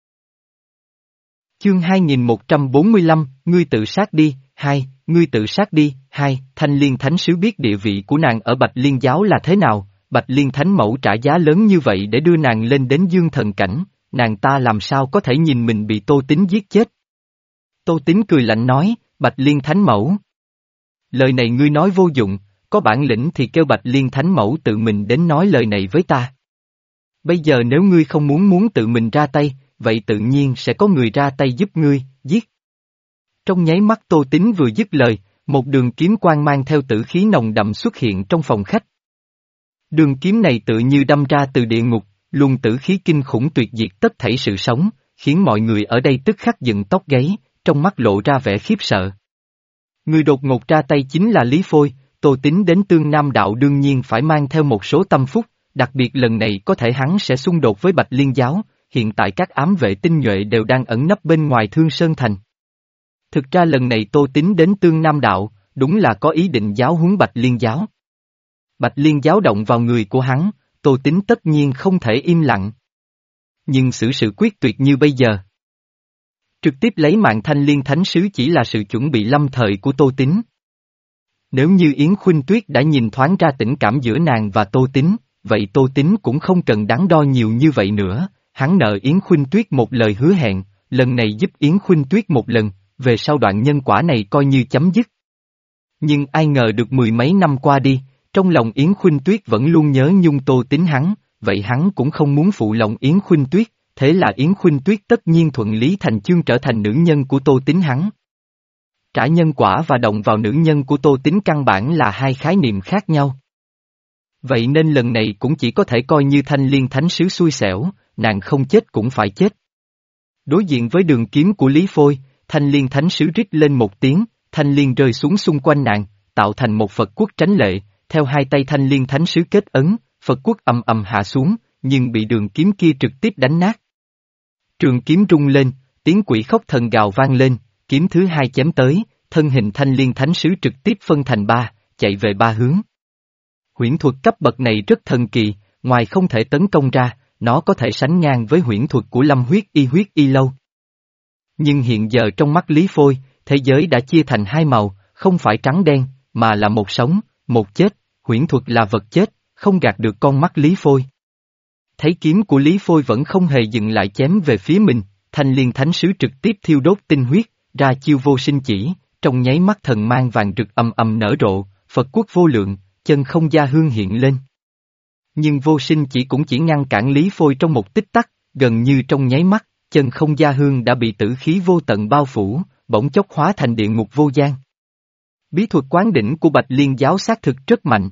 Chương hai nghìn một trăm bốn mươi lăm, ngươi tự sát đi, hai, ngươi tự sát đi, hai, Thanh Liên Thánh Sứ biết địa vị của nàng ở Bạch Liên giáo là thế nào, Bạch Liên Thánh Mẫu trả giá lớn như vậy để đưa nàng lên đến dương thần cảnh, nàng ta làm sao có thể nhìn mình bị Tô Tín giết chết. Tô Tín cười lạnh nói, Bạch Liên Thánh Mẫu. Lời này ngươi nói vô dụng, có bản lĩnh thì kêu Bạch Liên Thánh Mẫu tự mình đến nói lời này với ta. Bây giờ nếu ngươi không muốn muốn tự mình ra tay, vậy tự nhiên sẽ có người ra tay giúp ngươi, giết. Trong nháy mắt Tô Tín vừa dứt lời, một đường kiếm quang mang theo tử khí nồng đậm xuất hiện trong phòng khách. Đường kiếm này tự như đâm ra từ địa ngục, luồng tử khí kinh khủng tuyệt diệt tất thảy sự sống, khiến mọi người ở đây tức khắc dựng tóc gáy, trong mắt lộ ra vẻ khiếp sợ. Người đột ngột ra tay chính là Lý Phôi, Tô Tín đến Tương Nam Đạo đương nhiên phải mang theo một số tâm phúc, đặc biệt lần này có thể hắn sẽ xung đột với Bạch Liên giáo, hiện tại các ám vệ tinh nhuệ đều đang ẩn nấp bên ngoài Thương Sơn Thành. Thực ra lần này Tô Tín đến Tương Nam Đạo, đúng là có ý định giáo huấn Bạch Liên giáo. Bạch Liên giáo động vào người của hắn, Tô Tín tất nhiên không thể im lặng. Nhưng xử sự quyết tuyệt như bây giờ. Trực tiếp lấy mạng Thanh Liên Thánh Sứ chỉ là sự chuẩn bị lâm thời của Tô Tín. Nếu như Yến Khuynh Tuyết đã nhìn thoáng ra tình cảm giữa nàng và Tô Tín, vậy Tô Tín cũng không cần đắn đo nhiều như vậy nữa, hắn nợ Yến Khuynh Tuyết một lời hứa hẹn, lần này giúp Yến Khuynh Tuyết một lần, về sau đoạn nhân quả này coi như chấm dứt. Nhưng ai ngờ được mười mấy năm qua đi, trong lòng Yến Khuynh Tuyết vẫn luôn nhớ nhung Tô Tín hắn, vậy hắn cũng không muốn phụ lòng Yến Khuynh Tuyết, thế là Yến Khuynh Tuyết tất nhiên thuận lý thành chương trở thành nữ nhân của Tô Tín hắn. Trả nhân quả và động vào nữ nhân của Tô Tín căn bản là hai khái niệm khác nhau. Vậy nên lần này cũng chỉ có thể coi như Thanh Liên Thánh Sứ xui xẻo, nàng không chết cũng phải chết. Đối diện với đường kiếm của Lý Phôi, Thanh Liên Thánh Sứ rít lên một tiếng, Thanh Liên rơi xuống xung quanh nàng, tạo thành một Phật quốc tránh lệ, theo hai tay Thanh Liên Thánh Sứ kết ấn, Phật quốc ầm ầm hạ xuống, nhưng bị đường kiếm kia trực tiếp đánh nát. Trường kiếm rung lên, tiếng quỷ khóc thần gào vang lên, kiếm thứ hai chém tới, thân hình Thanh Liên Thánh Sứ trực tiếp phân thành ba, chạy về ba hướng. Huyễn thuật cấp bậc này rất thần kỳ, ngoài không thể tấn công ra, nó có thể sánh ngang với huyễn thuật của Lâm huyết y huyết y lâu. Nhưng hiện giờ trong mắt Lý Phôi, thế giới đã chia thành hai màu, không phải trắng đen, mà là một sống, một chết, huyễn thuật là vật chết, không gạt được con mắt Lý Phôi. Thấy kiếm của Lý Phôi vẫn không hề dừng lại chém về phía mình, Thanh Liên Thánh Sứ trực tiếp thiêu đốt tinh huyết, ra chiêu vô sinh chỉ, trong nháy mắt thần mang vàng rực ầm ầm nở rộ, Phật quốc vô lượng, chân không gia hương hiện lên. Nhưng vô sinh chỉ cũng chỉ ngăn cản Lý Phôi trong một tích tắc, gần như trong nháy mắt, chân không gia hương đã bị tử khí vô tận bao phủ, bỗng chốc hóa thành địa ngục vô gian. Bí thuật quán đỉnh của Bạch Liên giáo xác thực rất mạnh.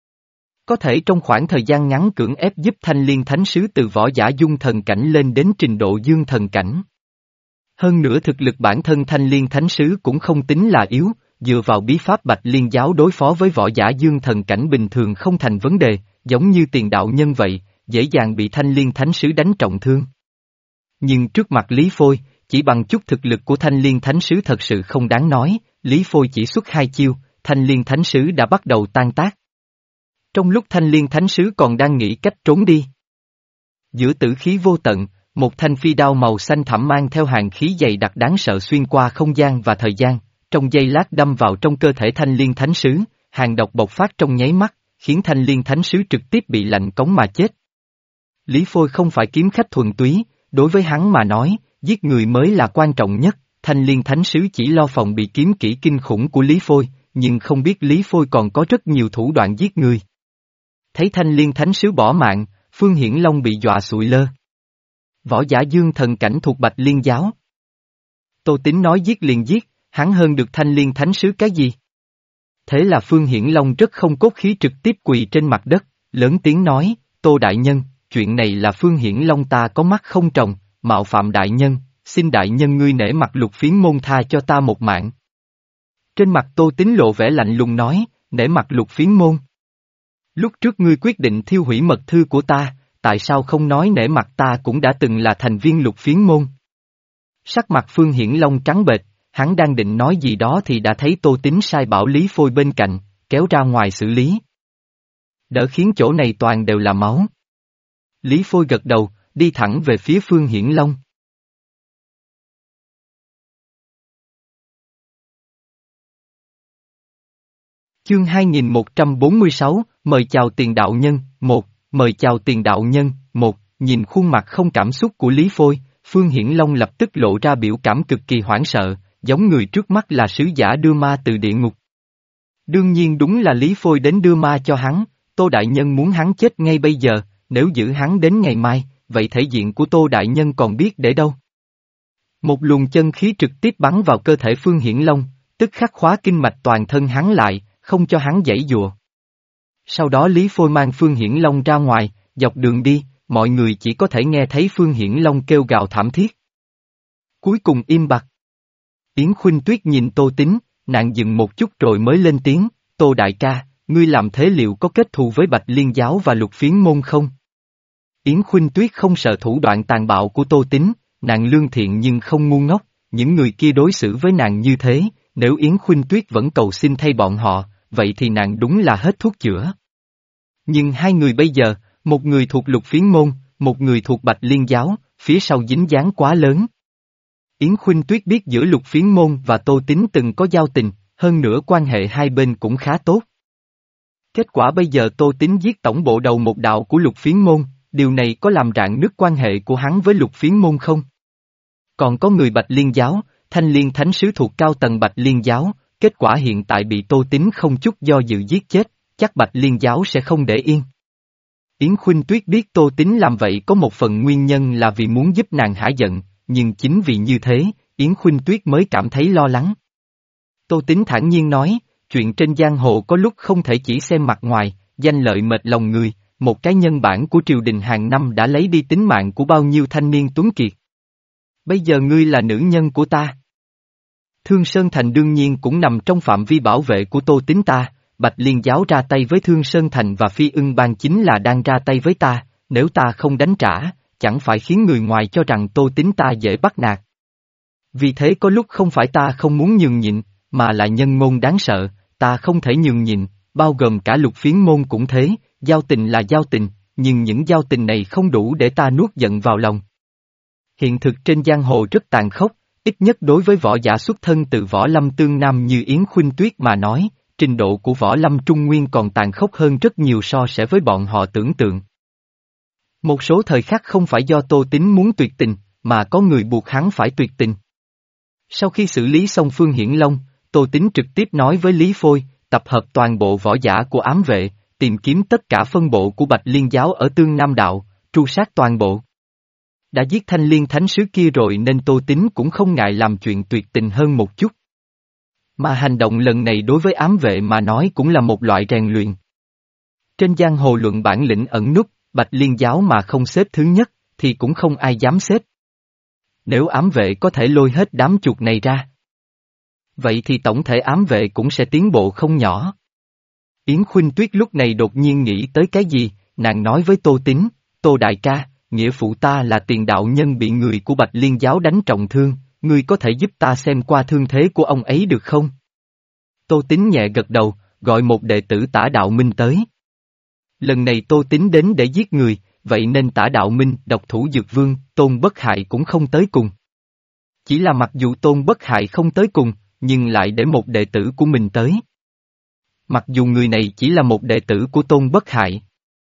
Có thể trong khoảng thời gian ngắn cưỡng ép giúp Thanh Liên Thánh Sứ từ võ giả dung thần cảnh lên đến trình độ dương thần cảnh. Hơn nữa thực lực bản thân Thanh Liên Thánh Sứ cũng không tính là yếu, dựa vào bí pháp Bạch Liên giáo đối phó với võ giả dương thần cảnh bình thường không thành vấn đề, giống như tiền đạo nhân vậy, dễ dàng bị Thanh Liên Thánh Sứ đánh trọng thương. Nhưng trước mặt Lý Phôi, chỉ bằng chút thực lực của Thanh Liên Thánh Sứ thật sự không đáng nói, Lý Phôi chỉ xuất hai chiêu, Thanh Liên Thánh Sứ đã bắt đầu tan tác. Trong lúc Thanh Liên Thánh Sứ còn đang nghĩ cách trốn đi. Giữa tử khí vô tận, một thanh phi đao màu xanh thẳm mang theo hàng khí dày đặc đáng sợ xuyên qua không gian và thời gian, trong giây lát đâm vào trong cơ thể Thanh Liên Thánh Sứ, hàng độc bộc phát trong nháy mắt, khiến Thanh Liên Thánh Sứ trực tiếp bị lạnh cống mà chết. Lý Phôi không phải kiếm khách thuần túy, đối với hắn mà nói, giết người mới là quan trọng nhất, Thanh Liên Thánh Sứ chỉ lo phòng bị kiếm kỹ kinh khủng của Lý Phôi, nhưng không biết Lý Phôi còn có rất nhiều thủ đoạn giết người. Thấy Thanh Liên Thánh Sứ bỏ mạng, Phương Hiển Long bị dọa sụi lơ. Võ giả dương thần cảnh thuộc Bạch Liên giáo. Tô Tín nói giết liền giết, hắn hơn được Thanh Liên Thánh Sứ cái gì? Thế là Phương Hiển Long rất không cốt khí trực tiếp quỳ trên mặt đất, lớn tiếng nói, Tô Đại Nhân, chuyện này là Phương Hiển Long ta có mắt không tròng, mạo phạm Đại Nhân, xin Đại Nhân ngươi nể mặt Lục Phiến Môn tha cho ta một mạng. Trên mặt Tô Tín lộ vẻ lạnh lùng nói, nể mặt Lục Phiến Môn. Lúc trước ngươi quyết định thiêu hủy mật thư của ta, tại sao không nói nể mặt ta cũng đã từng là thành viên Lục Phiến Môn? Sắc mặt Phương Hiển Long trắng bệch, hắn đang định nói gì đó thì đã thấy Tô Tín sai bảo Lý Phôi bên cạnh, kéo ra ngoài xử lý. Đỡ khiến chỗ này toàn đều là máu. Lý Phôi gật đầu, đi thẳng về phía Phương Hiển Long. Chương hai nghìn một trăm bốn mươi sáu, mời chào Tiền Đạo Nhân, một, mời chào Tiền Đạo Nhân, một, nhìn khuôn mặt không cảm xúc của Lý Phôi, Phương Hiển Long lập tức lộ ra biểu cảm cực kỳ hoảng sợ, giống người trước mắt là sứ giả đưa ma từ địa ngục. Đương nhiên đúng là Lý Phôi đến đưa ma cho hắn, Tô Đại Nhân muốn hắn chết ngay bây giờ, nếu giữ hắn đến ngày mai, vậy thể diện của Tô Đại Nhân còn biết để đâu. Một luồng chân khí trực tiếp bắn vào cơ thể Phương Hiển Long, tức khắc khóa kinh mạch toàn thân hắn lại, không cho hắn giãy giụa. Sau đó Lý Phôi mang Phương Hiển Long ra ngoài, dọc đường đi, mọi người chỉ có thể nghe thấy Phương Hiển Long kêu gào thảm thiết. Cuối cùng im bặt. Yến Khuynh Tuyết nhìn Tô Tín, nàng dừng một chút rồi mới lên tiếng, Tô Đại ca, ngươi làm thế liệu có kết thù với Bạch Liên Giáo và Lục Phiến Môn không? Yến Khuynh Tuyết không sợ thủ đoạn tàn bạo của Tô Tín, nàng lương thiện nhưng không ngu ngốc, những người kia đối xử với nàng như thế, nếu Yến Khuynh Tuyết vẫn cầu xin thay bọn họ, vậy thì nàng đúng là hết thuốc chữa. Nhưng hai người bây giờ, một người thuộc Lục Phiến Môn, một người thuộc Bạch Liên Giáo, phía sau dính dáng quá lớn. Yến Khuynh Tuyết biết giữa Lục Phiến Môn và Tô Tín từng có giao tình, hơn nữa quan hệ hai bên cũng khá tốt. Kết quả bây giờ Tô Tín giết tổng bộ đầu một đạo của Lục Phiến Môn, điều này có làm rạn nứt quan hệ của hắn với Lục Phiến Môn không? Còn có người Bạch Liên Giáo, Thanh Liên Thánh Sứ thuộc cao tầng Bạch Liên Giáo, kết quả hiện tại bị Tô Tín không chút do dự giết chết, chắc Bạch Liên Giáo sẽ không để yên. Yến Khuynh Tuyết biết Tô Tín làm vậy có một phần nguyên nhân là vì muốn giúp nàng hả giận, nhưng chính vì như thế, Yến Khuynh Tuyết mới cảm thấy lo lắng. Tô Tín thản nhiên nói, chuyện trên giang hồ có lúc không thể chỉ xem mặt ngoài, danh lợi mệt lòng người, một cái nhân bản của triều đình hàng năm đã lấy đi tính mạng của bao nhiêu thanh niên tuấn kiệt. Bây giờ ngươi là nữ nhân của ta. Thương Sơn Thành đương nhiên cũng nằm trong phạm vi bảo vệ của Tô Tín ta, Bạch Liên Giáo ra tay với Thương Sơn Thành và Phi Ưng Bang chính là đang ra tay với ta, nếu ta không đánh trả, chẳng phải khiến người ngoài cho rằng Tô Tín ta dễ bắt nạt. Vì thế có lúc không phải ta không muốn nhường nhịn, mà là nhân ngôn đáng sợ, ta không thể nhường nhịn, bao gồm cả Lục Phiến Môn cũng thế, giao tình là giao tình, nhưng những giao tình này không đủ để ta nuốt giận vào lòng. Hiện thực trên giang hồ rất tàn khốc, ít nhất đối với võ giả xuất thân từ võ lâm tương nam như Yến Khuynh Tuyết mà nói, trình độ của võ lâm trung nguyên còn tàn khốc hơn rất nhiều so sánh với bọn họ tưởng tượng. Một số thời khắc không phải do Tô Tín muốn tuyệt tình, mà có người buộc hắn phải tuyệt tình. Sau khi xử lý xong Phương Hiển Long, Tô Tín trực tiếp nói với Lý Phôi, tập hợp toàn bộ võ giả của ám vệ, tìm kiếm tất cả phân bộ của Bạch Liên Giáo ở Tương Nam Đạo, tru sát toàn bộ. Đã giết Thanh Liên Thánh Sứ kia rồi nên Tô Tín cũng không ngại làm chuyện tuyệt tình hơn một chút. Mà hành động lần này đối với ám vệ mà nói cũng là một loại rèn luyện. Trên giang hồ luận bản lĩnh ẩn núp, Bạch Liên Giáo mà không xếp thứ nhất, thì cũng không ai dám xếp. Nếu ám vệ có thể lôi hết đám chuột này ra, vậy thì tổng thể ám vệ cũng sẽ tiến bộ không nhỏ. Yến Khuynh Tuyết lúc này đột nhiên nghĩ tới cái gì, nàng nói với Tô Tín, Tô Đại ca, nghĩa phụ ta là Tiền Đạo Nhân bị người của Bạch Liên Giáo đánh trọng thương, ngươi có thể giúp ta xem qua thương thế của ông ấy được không? Tô Tín nhẹ gật đầu, gọi một đệ tử Tả Đạo Minh tới. Lần này Tô Tín đến để giết người, vậy nên Tả Đạo Minh, Độc Thủ Dược Vương, Tôn Bất Hại cũng không tới cùng. Chỉ là mặc dù Tôn Bất Hại không tới cùng, nhưng lại để một đệ tử của mình tới. Mặc dù người này chỉ là một đệ tử của Tôn Bất Hại,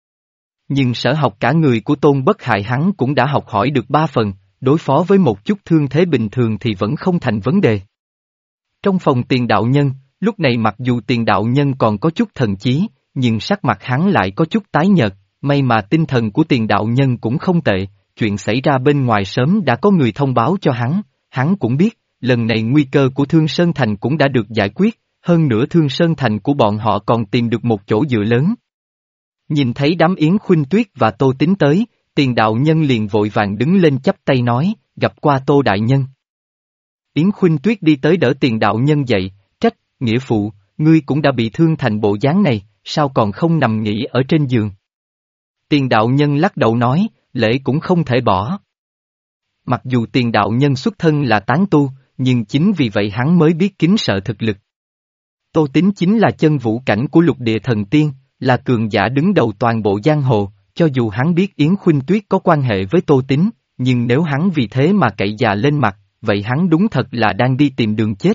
nhưng sở học cả người của Tôn Bất Hại hắn cũng đã học hỏi được ba phần, đối phó với một chút thương thế bình thường thì vẫn không thành vấn đề. Trong phòng Tiền Đạo Nhân, lúc này mặc dù Tiền Đạo Nhân còn có chút thần chí, nhưng sắc mặt hắn lại có chút tái nhợt, may mà tinh thần của Tiền Đạo Nhân cũng không tệ, chuyện xảy ra bên ngoài sớm đã có người thông báo cho hắn, hắn cũng biết, lần này nguy cơ của Thương Sơn Thành cũng đã được giải quyết, hơn nữa Thương Sơn Thành của bọn họ còn tìm được một chỗ dựa lớn. Nhìn thấy đám Yến Khuynh Tuyết và Tô Tín tới, Tiền đạo nhân liền vội vàng đứng lên chắp tay nói, gặp qua Tô đại nhân. Yến Khuynh Tuyết đi tới đỡ Tiền đạo nhân dậy, trách, nghĩa phụ, ngươi cũng đã bị thương thành bộ dáng này, sao còn không nằm nghỉ ở trên giường. Tiền đạo nhân lắc đầu nói, lễ cũng không thể bỏ. Mặc dù tiền đạo nhân xuất thân là tán tu, nhưng chính vì vậy hắn mới biết kính sợ thực lực. Tô Tín chính là chân vũ cảnh của lục địa thần tiên, là cường giả đứng đầu toàn bộ giang hồ, cho dù hắn biết Yến Khuynh Tuyết có quan hệ với Tô Tín, nhưng nếu hắn vì thế mà cậy già lên mặt, vậy hắn đúng thật là đang đi tìm đường chết.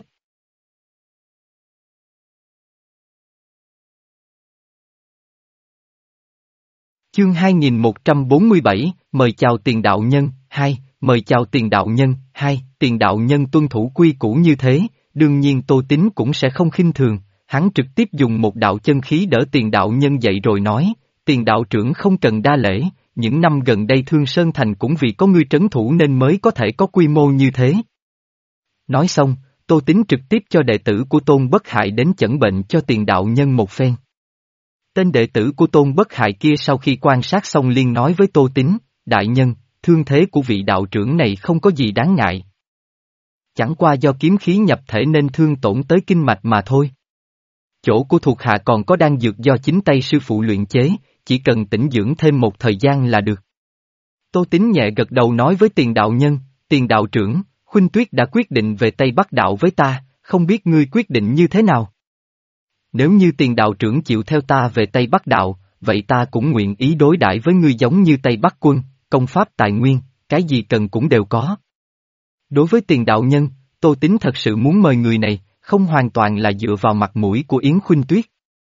Chương hai nghìn một trăm bốn mươi bảy, mời chào tiền đạo nhân, hai, mời chào tiền đạo nhân, hai, tiền đạo nhân tuân thủ quy củ như thế, đương nhiên Tô Tín cũng sẽ không khinh thường, hắn trực tiếp dùng một đạo chân khí đỡ tiền đạo nhân dậy rồi nói, tiền đạo trưởng không cần đa lễ, những năm gần đây Thương Sơn Thành cũng vì có ngươi trấn thủ nên mới có thể có quy mô như thế. Nói xong, Tô Tín trực tiếp cho đệ tử của Tôn Bất Hại đến chẩn bệnh cho tiền đạo nhân một phen. Tên đệ tử của Tôn Bất Hại kia sau khi quan sát xong liền nói với Tô Tín, đại nhân, thương thế của vị đạo trưởng này không có gì đáng ngại. Chẳng qua do kiếm khí nhập thể nên thương tổn tới kinh mạch mà thôi. Chỗ của thuộc hạ còn có đan dược do chính tay sư phụ luyện chế, chỉ cần tĩnh dưỡng thêm một thời gian là được. Tô Tín nhẹ gật đầu nói với tiền đạo nhân, tiền đạo trưởng, Khuynh Tuyết đã quyết định về Tây Bắc đạo với ta, không biết ngươi quyết định như thế nào? Nếu như tiền đạo trưởng chịu theo ta về Tây Bắc đạo, vậy ta cũng nguyện ý đối đãi với ngươi giống như Tây Bắc quân, công pháp tài nguyên, cái gì cần cũng đều có. Đối với tiền đạo nhân, Tô Tín thật sự muốn mời người này, không hoàn toàn là dựa vào mặt mũi của Yến Khuynh Tuyết.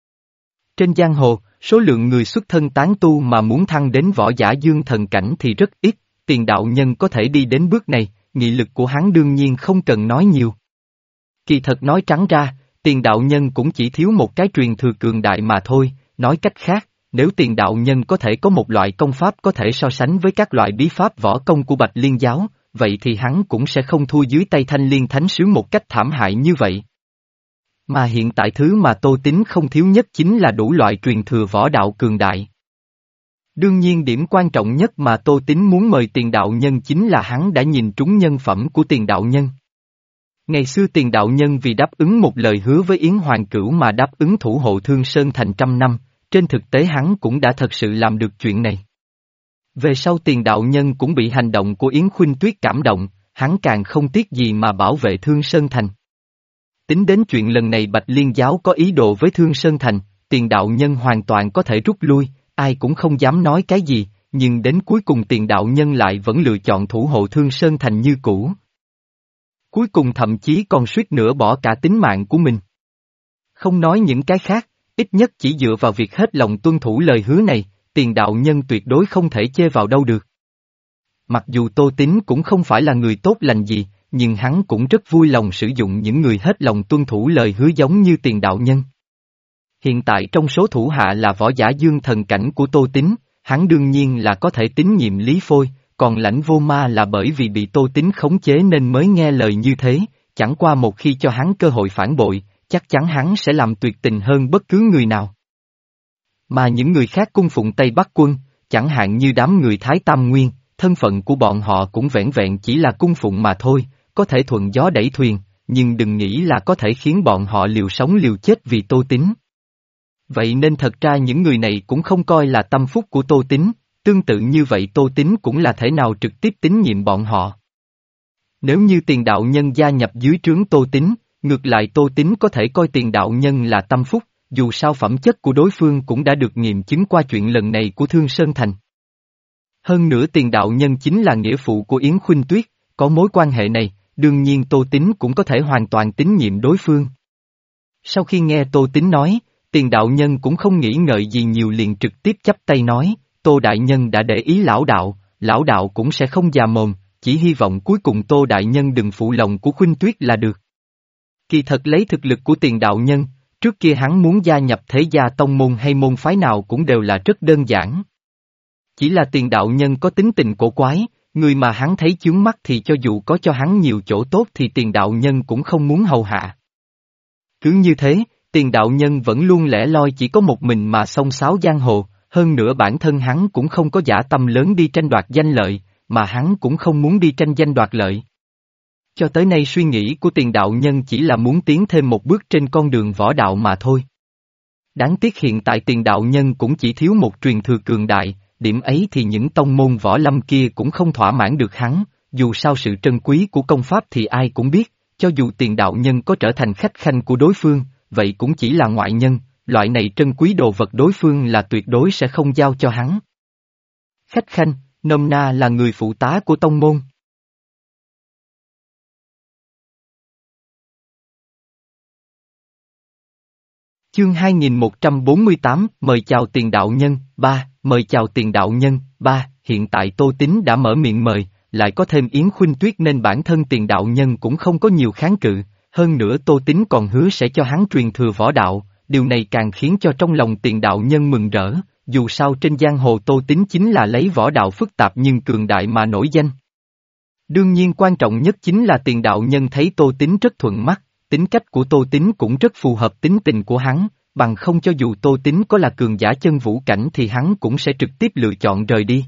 Trên giang hồ, số lượng người xuất thân tán tu mà muốn thăng đến võ giả dương thần cảnh thì rất ít, tiền đạo nhân có thể đi đến bước này, nghị lực của hắn đương nhiên không cần nói nhiều. Kỳ thật nói trắng ra, tiền đạo nhân cũng chỉ thiếu một cái truyền thừa cường đại mà thôi, nói cách khác, nếu tiền đạo nhân có thể có một loại công pháp có thể so sánh với các loại bí pháp võ công của Bạch Liên giáo, vậy thì hắn cũng sẽ không thua dưới tay Thanh Liên Thánh Sứ một cách thảm hại như vậy. Mà hiện tại thứ mà Tô Tín không thiếu nhất chính là đủ loại truyền thừa võ đạo cường đại. Đương nhiên điểm quan trọng nhất mà Tô Tín muốn mời tiền đạo nhân chính là hắn đã nhìn trúng nhân phẩm của tiền đạo nhân. Ngày xưa tiền đạo nhân vì đáp ứng một lời hứa với Yến Hoàng Cửu mà đáp ứng thủ hộ Thương Sơn Thành trăm năm, trên thực tế hắn cũng đã thật sự làm được chuyện này. Về sau tiền đạo nhân cũng bị hành động của Yến Khuynh Tuyết cảm động, hắn càng không tiếc gì mà bảo vệ Thương Sơn Thành. Tính đến chuyện lần này Bạch Liên giáo có ý đồ với Thương Sơn Thành, tiền đạo nhân hoàn toàn có thể rút lui, ai cũng không dám nói cái gì, nhưng đến cuối cùng tiền đạo nhân lại vẫn lựa chọn thủ hộ Thương Sơn Thành như cũ. Cuối cùng thậm chí còn suýt nữa bỏ cả tính mạng của mình. Không nói những cái khác, ít nhất chỉ dựa vào việc hết lòng tuân thủ lời hứa này, tiền đạo nhân tuyệt đối không thể chê vào đâu được. Mặc dù Tô Tín cũng không phải là người tốt lành gì, nhưng hắn cũng rất vui lòng sử dụng những người hết lòng tuân thủ lời hứa giống như tiền đạo nhân. Hiện tại trong số thủ hạ là võ giả dương thần cảnh của Tô Tín, hắn đương nhiên là có thể tín nhiệm Lý Phôi, còn Lãnh Vô Ma là bởi vì bị Tô Tín khống chế nên mới nghe lời như thế, chẳng qua một khi cho hắn cơ hội phản bội, chắc chắn hắn sẽ làm tuyệt tình hơn bất cứ người nào. Mà những người khác cung phụng Tây Bắc quân, chẳng hạn như đám người Thái Tam Nguyên, thân phận của bọn họ cũng vẻn vẹn chỉ là cung phụng mà thôi, có thể thuận gió đẩy thuyền, nhưng đừng nghĩ là có thể khiến bọn họ liều sống liều chết vì Tô Tín. Vậy nên thật ra những người này cũng không coi là tâm phúc của Tô Tín, tương tự như vậy Tô Tín cũng là thể nào trực tiếp tín nhiệm bọn họ. Nếu như tiền đạo nhân gia nhập dưới trướng Tô Tín, ngược lại Tô Tín có thể coi tiền đạo nhân là tâm phúc, dù sao phẩm chất của đối phương cũng đã được nghiệm chứng qua chuyện lần này của Thương Sơn Thành. Hơn nữa tiền đạo nhân chính là nghĩa phụ của Yến Khuynh Tuyết, có mối quan hệ này, đương nhiên Tô Tín cũng có thể hoàn toàn tín nhiệm đối phương. Sau khi nghe Tô Tín nói, tiền đạo nhân cũng không nghĩ ngợi gì nhiều liền trực tiếp chắp tay nói, Tô Đại Nhân đã để ý lão đạo, lão đạo cũng sẽ không già mồm, chỉ hy vọng cuối cùng Tô Đại Nhân đừng phụ lòng của Khuynh Tuyết là được. Kỳ thật lấy thực lực của tiền đạo nhân, trước kia hắn muốn gia nhập thế gia tông môn hay môn phái nào cũng đều là rất đơn giản. Chỉ là tiền đạo nhân có tính tình cổ quái, người mà hắn thấy chướng mắt thì cho dù có cho hắn nhiều chỗ tốt thì tiền đạo nhân cũng không muốn hầu hạ. Cứ như thế, Tiền đạo nhân vẫn luôn lẻ loi chỉ có một mình mà xông xáo giang hồ, hơn nữa bản thân hắn cũng không có dã tâm lớn đi tranh đoạt danh lợi, mà hắn cũng không muốn đi tranh danh đoạt lợi. Cho tới nay suy nghĩ của Tiền đạo nhân chỉ là muốn tiến thêm một bước trên con đường võ đạo mà thôi. Đáng tiếc hiện tại Tiền đạo nhân cũng chỉ thiếu một truyền thừa cường đại, điểm ấy thì những tông môn võ lâm kia cũng không thỏa mãn được hắn, dù sao sự trân quý của công pháp thì ai cũng biết, cho dù Tiền đạo nhân có trở thành khách khanh của đối phương, vậy cũng chỉ là ngoại nhân, loại này trân quý đồ vật đối phương là tuyệt đối sẽ không giao cho hắn. Khách khanh, nôm na là người phụ tá của tông môn. Chương hai nghìn một trăm bốn mươi tám, mời chào Tiền đạo nhân, ba, mời chào Tiền đạo nhân, ba, hiện tại Tô Tín đã mở miệng mời, lại có thêm Yến Khuynh Tuyết nên bản thân Tiền đạo nhân cũng không có nhiều kháng cự, hơn nữa Tô Tín còn hứa sẽ cho hắn truyền thừa võ đạo, điều này càng khiến cho trong lòng Tiền đạo nhân mừng rỡ, dù sao trên giang hồ Tô Tín chính là lấy võ đạo phức tạp nhưng cường đại mà nổi danh. Đương nhiên quan trọng nhất chính là Tiền đạo nhân thấy Tô Tín rất thuận mắt. Tính cách của Tô Tín cũng rất phù hợp tính tình của hắn, bằng không cho dù Tô Tín có là cường giả chân vũ cảnh thì hắn cũng sẽ trực tiếp lựa chọn rời đi.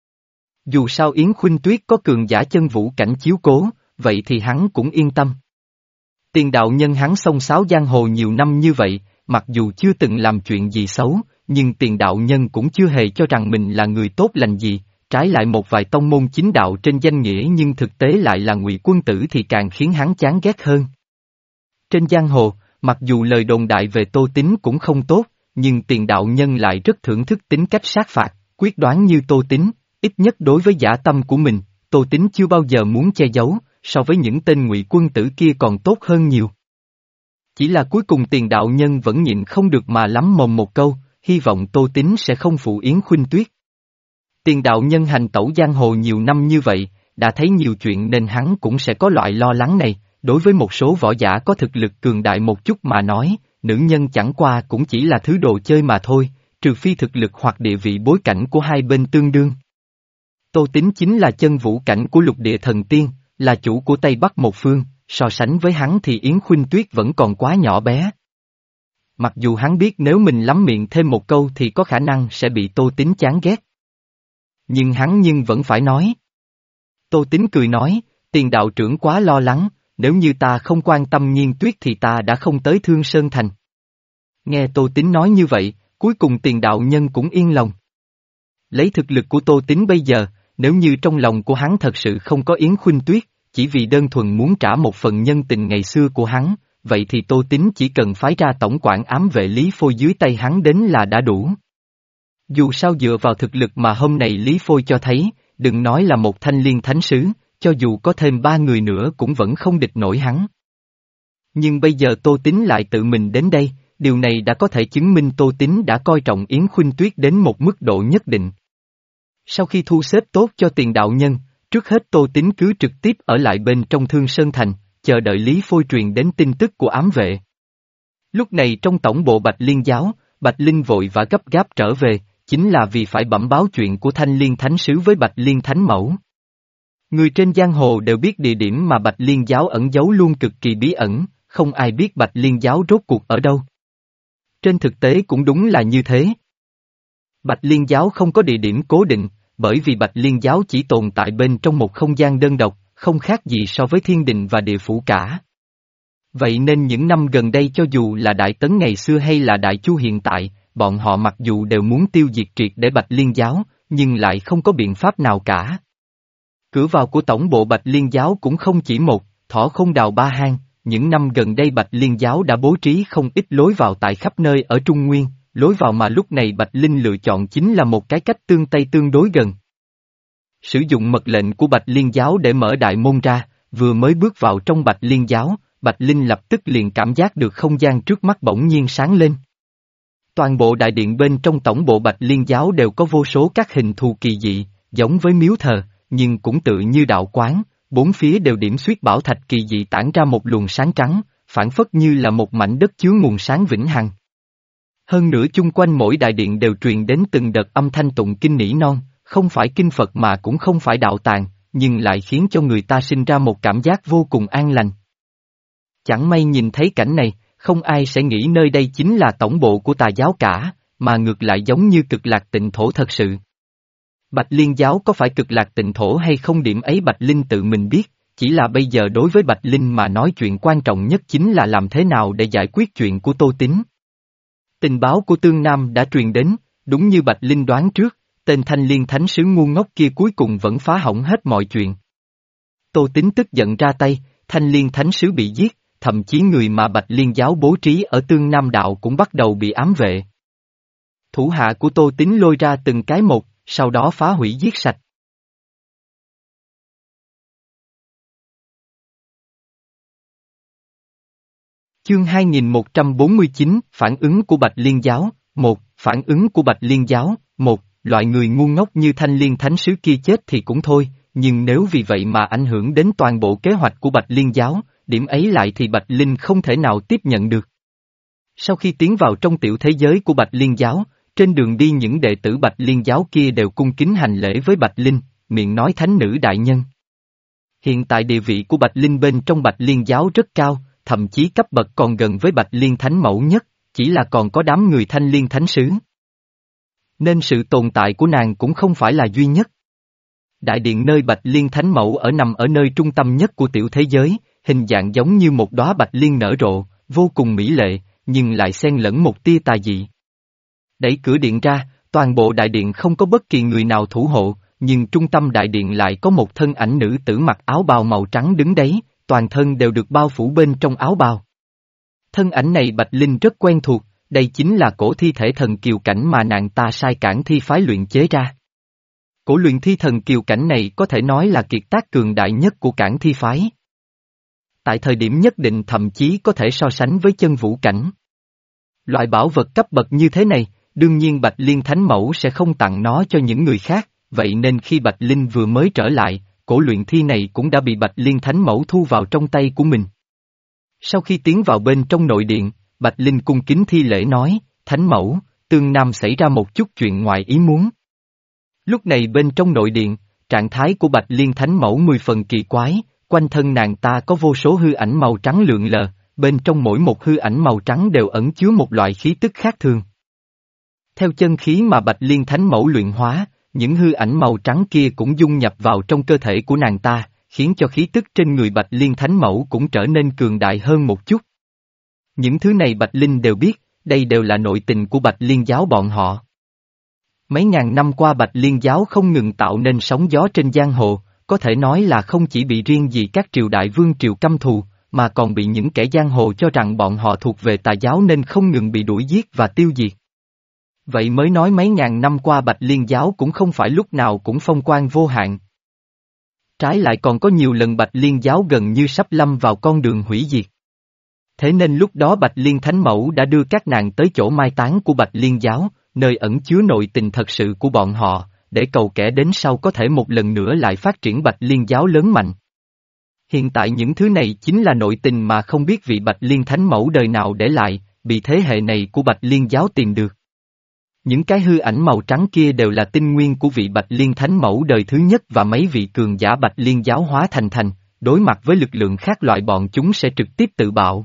Dù sao Yến Khuynh Tuyết có cường giả chân vũ cảnh chiếu cố, vậy thì hắn cũng yên tâm. Tiền đạo nhân hắn xông xáo giang hồ nhiều năm như vậy, mặc dù chưa từng làm chuyện gì xấu, nhưng tiền đạo nhân cũng chưa hề cho rằng mình là người tốt lành gì, trái lại một vài tông môn chính đạo trên danh nghĩa nhưng thực tế lại là ngụy quân tử thì càng khiến hắn chán ghét hơn. Trên giang hồ, mặc dù lời đồn đại về Tô Tín cũng không tốt, nhưng tiền đạo nhân lại rất thưởng thức tính cách sát phạt, quyết đoán như Tô Tín, ít nhất đối với dã tâm của mình, Tô Tín chưa bao giờ muốn che giấu, so với những tên ngụy quân tử kia còn tốt hơn nhiều. Chỉ là cuối cùng tiền đạo nhân vẫn nhịn không được mà lắm mồm một câu, hy vọng Tô Tín sẽ không phụ Yến Khuynh Tuyết. Tiền đạo nhân hành tẩu giang hồ nhiều năm như vậy, đã thấy nhiều chuyện nên hắn cũng sẽ có loại lo lắng này. Đối với một số võ giả có thực lực cường đại một chút mà nói, nữ nhân chẳng qua cũng chỉ là thứ đồ chơi mà thôi, trừ phi thực lực hoặc địa vị bối cảnh của hai bên tương đương. Tô Tín chính là chân vũ cảnh của lục địa thần tiên, là chủ của Tây Bắc một phương, so sánh với hắn thì Yến Khuynh Tuyết vẫn còn quá nhỏ bé. Mặc dù hắn biết nếu mình lắm miệng thêm một câu thì có khả năng sẽ bị Tô Tín chán ghét. Nhưng hắn nhưng vẫn phải nói. Tô Tín cười nói, Tiền đạo trưởng quá lo lắng. Nếu như ta không quan tâm Nhiên Tuyết thì ta đã không tới Thương Sơn Thành. Nghe Tô Tín nói như vậy, cuối cùng tiền đạo nhân cũng yên lòng. Lấy thực lực của Tô Tín bây giờ, nếu như trong lòng của hắn thật sự không có Yến Khuynh Tuyết, chỉ vì đơn thuần muốn trả một phần nhân tình ngày xưa của hắn, vậy thì Tô Tín chỉ cần phái ra tổng quản ám vệ Lý Phôi dưới tay hắn đến là đã đủ. Dù sao dựa vào thực lực mà hôm nay Lý Phôi cho thấy, đừng nói là một thanh liên thánh sứ, cho dù có thêm ba người nữa cũng vẫn không địch nổi hắn. Nhưng bây giờ Tô Tín lại tự mình đến đây, điều này đã có thể chứng minh Tô Tín đã coi trọng Yến Khuynh Tuyết đến một mức độ nhất định. Sau khi thu xếp tốt cho tiền đạo nhân, trước hết Tô Tín cứ trực tiếp ở lại bên trong Thương Sơn Thành, chờ đợi Lý Phôi truyền đến tin tức của ám vệ. Lúc này trong tổng bộ Bạch Liên giáo, Bạch Linh vội và gấp gáp trở về, chính là vì phải bẩm báo chuyện của Thanh Liên Thánh Sứ với Bạch Liên Thánh Mẫu. Người trên giang hồ đều biết địa điểm mà Bạch Liên giáo ẩn giấu luôn cực kỳ bí ẩn, không ai biết Bạch Liên giáo rốt cuộc ở đâu. Trên thực tế cũng đúng là như thế. Bạch Liên giáo không có địa điểm cố định, bởi vì Bạch Liên giáo chỉ tồn tại bên trong một không gian đơn độc, không khác gì so với thiên đình và địa phủ cả. Vậy nên những năm gần đây cho dù là Đại Tấn ngày xưa hay là Đại Chu hiện tại, bọn họ mặc dù đều muốn tiêu diệt triệt để Bạch Liên giáo, nhưng lại không có biện pháp nào cả. Cửa vào của tổng bộ Bạch Liên giáo cũng không chỉ một, Thỏ Không Đào ba hang, những năm gần đây Bạch Liên giáo đã bố trí không ít lối vào tại khắp nơi ở Trung Nguyên, lối vào mà lúc này Bạch Linh lựa chọn chính là một cái cách tương tây tương đối gần. Sử dụng mật lệnh của Bạch Liên giáo để mở đại môn ra, vừa mới bước vào trong Bạch Liên giáo, Bạch Linh lập tức liền cảm giác được không gian trước mắt bỗng nhiên sáng lên. Toàn bộ đại điện bên trong tổng bộ Bạch Liên giáo đều có vô số các hình thù kỳ dị, giống với miếu thờ, nhưng cũng tự như đạo quán, bốn phía đều điểm xuyết bảo thạch kỳ dị tản ra một luồng sáng trắng, phản phất như là một mảnh đất chứa nguồn sáng vĩnh hằng. Hơn nữa chung quanh mỗi đại điện đều truyền đến từng đợt âm thanh tụng kinh nỉ non, không phải kinh Phật mà cũng không phải đạo tàng, nhưng lại khiến cho người ta sinh ra một cảm giác vô cùng an lành. Chẳng may nhìn thấy cảnh này, Không ai sẽ nghĩ nơi đây chính là tổng bộ của tà giáo cả, mà ngược lại giống như cực lạc tịnh thổ thật sự. Bạch Liên giáo có phải cực lạc tịnh thổ hay không, điểm ấy Bạch Linh tự mình biết, chỉ là bây giờ đối với Bạch Linh mà nói chuyện quan trọng nhất chính là làm thế nào để giải quyết chuyện của Tô Tín. Tình báo của Tương Nam đã truyền đến, đúng như Bạch Linh đoán trước, tên Thanh Liên Thánh sứ ngu ngốc kia cuối cùng vẫn phá hỏng hết mọi chuyện. Tô Tín tức giận ra tay, Thanh Liên Thánh sứ bị giết, thậm chí người mà Bạch Liên giáo bố trí ở Tương Nam đạo cũng bắt đầu bị ám vệ. Thủ hạ của Tô Tín lôi ra từng cái một, sau đó phá hủy giết sạch. Chương hai nghìn một trăm bốn mươi chín, Phản ứng của Bạch Liên giáo, một, Phản ứng của Bạch Liên giáo, một, loại người ngu ngốc như Thanh Liên Thánh sứ kia chết thì cũng thôi, nhưng nếu vì vậy mà ảnh hưởng đến toàn bộ kế hoạch của Bạch Liên giáo, điểm ấy lại thì Bạch Linh không thể nào tiếp nhận được. Sau khi tiến vào trong tiểu thế giới của Bạch Liên giáo, trên đường đi những đệ tử Bạch Liên giáo kia đều cung kính hành lễ với Bạch Linh, miệng nói thánh nữ đại nhân. Hiện tại địa vị của Bạch Linh bên trong Bạch Liên giáo rất cao, thậm chí cấp bậc còn gần với Bạch Liên Thánh mẫu nhất, chỉ là còn có đám người Thanh Liên Thánh sứ. Nên sự tồn tại của nàng cũng không phải là duy nhất. Đại điện nơi Bạch Liên Thánh mẫu ở nằm ở nơi trung tâm nhất của tiểu thế giới, hình dạng giống như một đóa bạch liên nở rộ, vô cùng mỹ lệ, nhưng lại xen lẫn một tia tà dị. Đẩy cửa điện ra, toàn bộ đại điện không có bất kỳ người nào thủ hộ, nhưng trung tâm đại điện lại có một thân ảnh nữ tử mặc áo bào màu trắng đứng đấy, toàn thân đều được bao phủ bên trong áo bào. Thân ảnh này Bạch Linh rất quen thuộc, đây chính là cổ thi thể thần kiều cảnh mà nàng ta sai cản thi phái luyện chế ra. Cổ luyện thi thần kiều cảnh này có thể nói là kiệt tác cường đại nhất của cản thi phái. Tại thời điểm nhất định thậm chí có thể so sánh với chân vũ cảnh. Loại bảo vật cấp bậc như thế này, đương nhiên Bạch Liên Thánh Mẫu sẽ không tặng nó cho những người khác, vậy nên khi Bạch Linh vừa mới trở lại, cổ luyện thi này cũng đã bị Bạch Liên Thánh Mẫu thu vào trong tay của mình. Sau khi tiến vào bên trong nội điện, Bạch Linh cung kính thi lễ nói, Thánh Mẫu, Tương Nam xảy ra một chút chuyện ngoài ý muốn. Lúc này bên trong nội điện, trạng thái của Bạch Liên Thánh Mẫu mười phần kỳ quái, quanh thân nàng ta có vô số hư ảnh màu trắng lượn lờ, bên trong mỗi một hư ảnh màu trắng đều ẩn chứa một loại khí tức khác thường. Theo chân khí mà Bạch Liên Thánh Mẫu luyện hóa, những hư ảnh màu trắng kia cũng dung nhập vào trong cơ thể của nàng ta, khiến cho khí tức trên người Bạch Liên Thánh Mẫu cũng trở nên cường đại hơn một chút. Những thứ này Bạch Linh đều biết, đây đều là nội tình của Bạch Liên giáo bọn họ. Mấy ngàn năm qua Bạch Liên giáo không ngừng tạo nên sóng gió trên giang hồ, có thể nói là không chỉ bị riêng gì các triều đại vương triều căm thù, mà còn bị những kẻ giang hồ cho rằng bọn họ thuộc về tà giáo nên không ngừng bị đuổi giết và tiêu diệt. Vậy mới nói mấy ngàn năm qua Bạch Liên giáo cũng không phải lúc nào cũng phong quang vô hạn. Trái lại còn có nhiều lần Bạch Liên giáo gần như sắp lâm vào con đường hủy diệt. Thế nên lúc đó Bạch Liên Thánh Mẫu đã đưa các nàng tới chỗ mai táng của Bạch Liên giáo, nơi ẩn chứa nội tình thật sự của bọn họ, để cầu kẻ đến sau có thể một lần nữa lại phát triển Bạch Liên giáo lớn mạnh. Hiện tại những thứ này chính là nội tình mà không biết vị Bạch Liên Thánh Mẫu đời nào để lại, bị thế hệ này của Bạch Liên giáo tìm được. Những cái hư ảnh màu trắng kia đều là tinh nguyên của vị Bạch Liên Thánh Mẫu đời thứ nhất và mấy vị cường giả Bạch Liên giáo hóa thành thành, đối mặt với lực lượng khác loại bọn chúng sẽ trực tiếp tự bạo.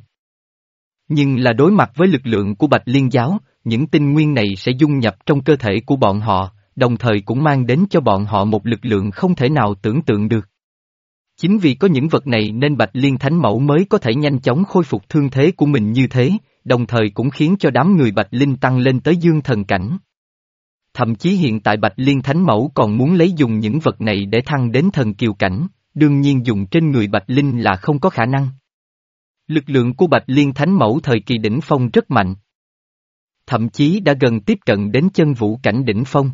Nhưng là đối mặt với lực lượng của Bạch Liên giáo, những tinh nguyên này sẽ dung nhập trong cơ thể của bọn họ, đồng thời cũng mang đến cho bọn họ một lực lượng không thể nào tưởng tượng được. Chính vì có những vật này nên Bạch Liên Thánh Mẫu mới có thể nhanh chóng khôi phục thương thế của mình như thế, đồng thời cũng khiến cho đám người Bạch Linh tăng lên tới dương thần cảnh. Thậm chí hiện tại Bạch Liên Thánh Mẫu còn muốn lấy dùng những vật này để thăng đến thần kiều cảnh, đương nhiên dùng trên người Bạch Linh là không có khả năng. Lực lượng của Bạch Liên Thánh Mẫu thời kỳ đỉnh phong rất mạnh. Thậm chí đã gần tiếp cận đến chân vũ cảnh đỉnh phong.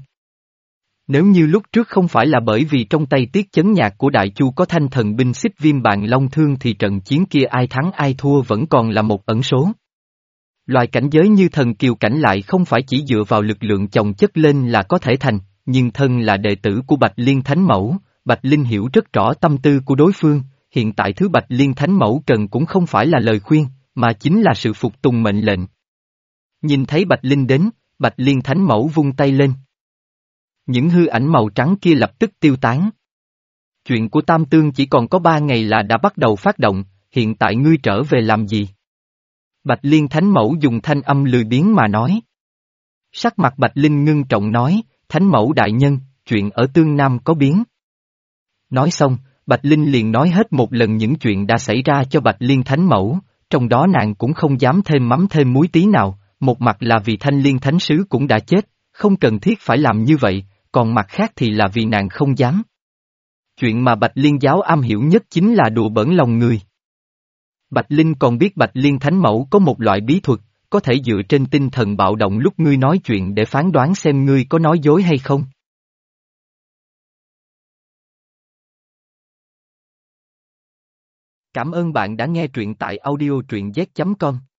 Nếu như lúc trước không phải là bởi vì trong tay Tiết Chấn Nhạc của Đại Chu có thanh thần binh xích viêm bàn long thương thì trận chiến kia ai thắng ai thua vẫn còn là một ẩn số. Loại cảnh giới như thần kiều cảnh lại không phải chỉ dựa vào lực lượng chồng chất lên là có thể thành, nhưng thân là đệ tử của Bạch Liên Thánh Mẫu, Bạch Linh hiểu rất rõ tâm tư của đối phương, hiện tại thứ Bạch Liên Thánh Mẫu cần cũng không phải là lời khuyên, mà chính là sự phục tùng mệnh lệnh. Nhìn thấy Bạch Linh đến, Bạch Liên Thánh Mẫu vung tay lên. Những hư ảnh màu trắng kia lập tức tiêu tán. Chuyện của Tam Tương chỉ còn có ba ngày là đã bắt đầu phát động, hiện tại ngươi trở về làm gì? Bạch Liên Thánh Mẫu dùng thanh âm lười biếng mà nói. Sắc mặt Bạch Linh ngưng trọng nói, Thánh Mẫu đại nhân, chuyện ở Tương Nam có biến. Nói xong, Bạch Linh liền nói hết một lần những chuyện đã xảy ra cho Bạch Liên Thánh Mẫu, trong đó nàng cũng không dám thêm mắm thêm muối tí nào, một mặt là vì Thanh Liên Thánh Sứ cũng đã chết, không cần thiết phải làm như vậy, còn mặt khác thì là vì nàng không dám. Chuyện mà Bạch Liên giáo am hiểu nhất chính là đùa bỡn lòng người. Bạch Linh còn biết Bạch Liên Thánh Mẫu có một loại bí thuật, có thể dựa trên tinh thần bạo động lúc ngươi nói chuyện để phán đoán xem ngươi có nói dối hay không. Cảm ơn bạn đã nghe truyện tại audio truyện z chấm com.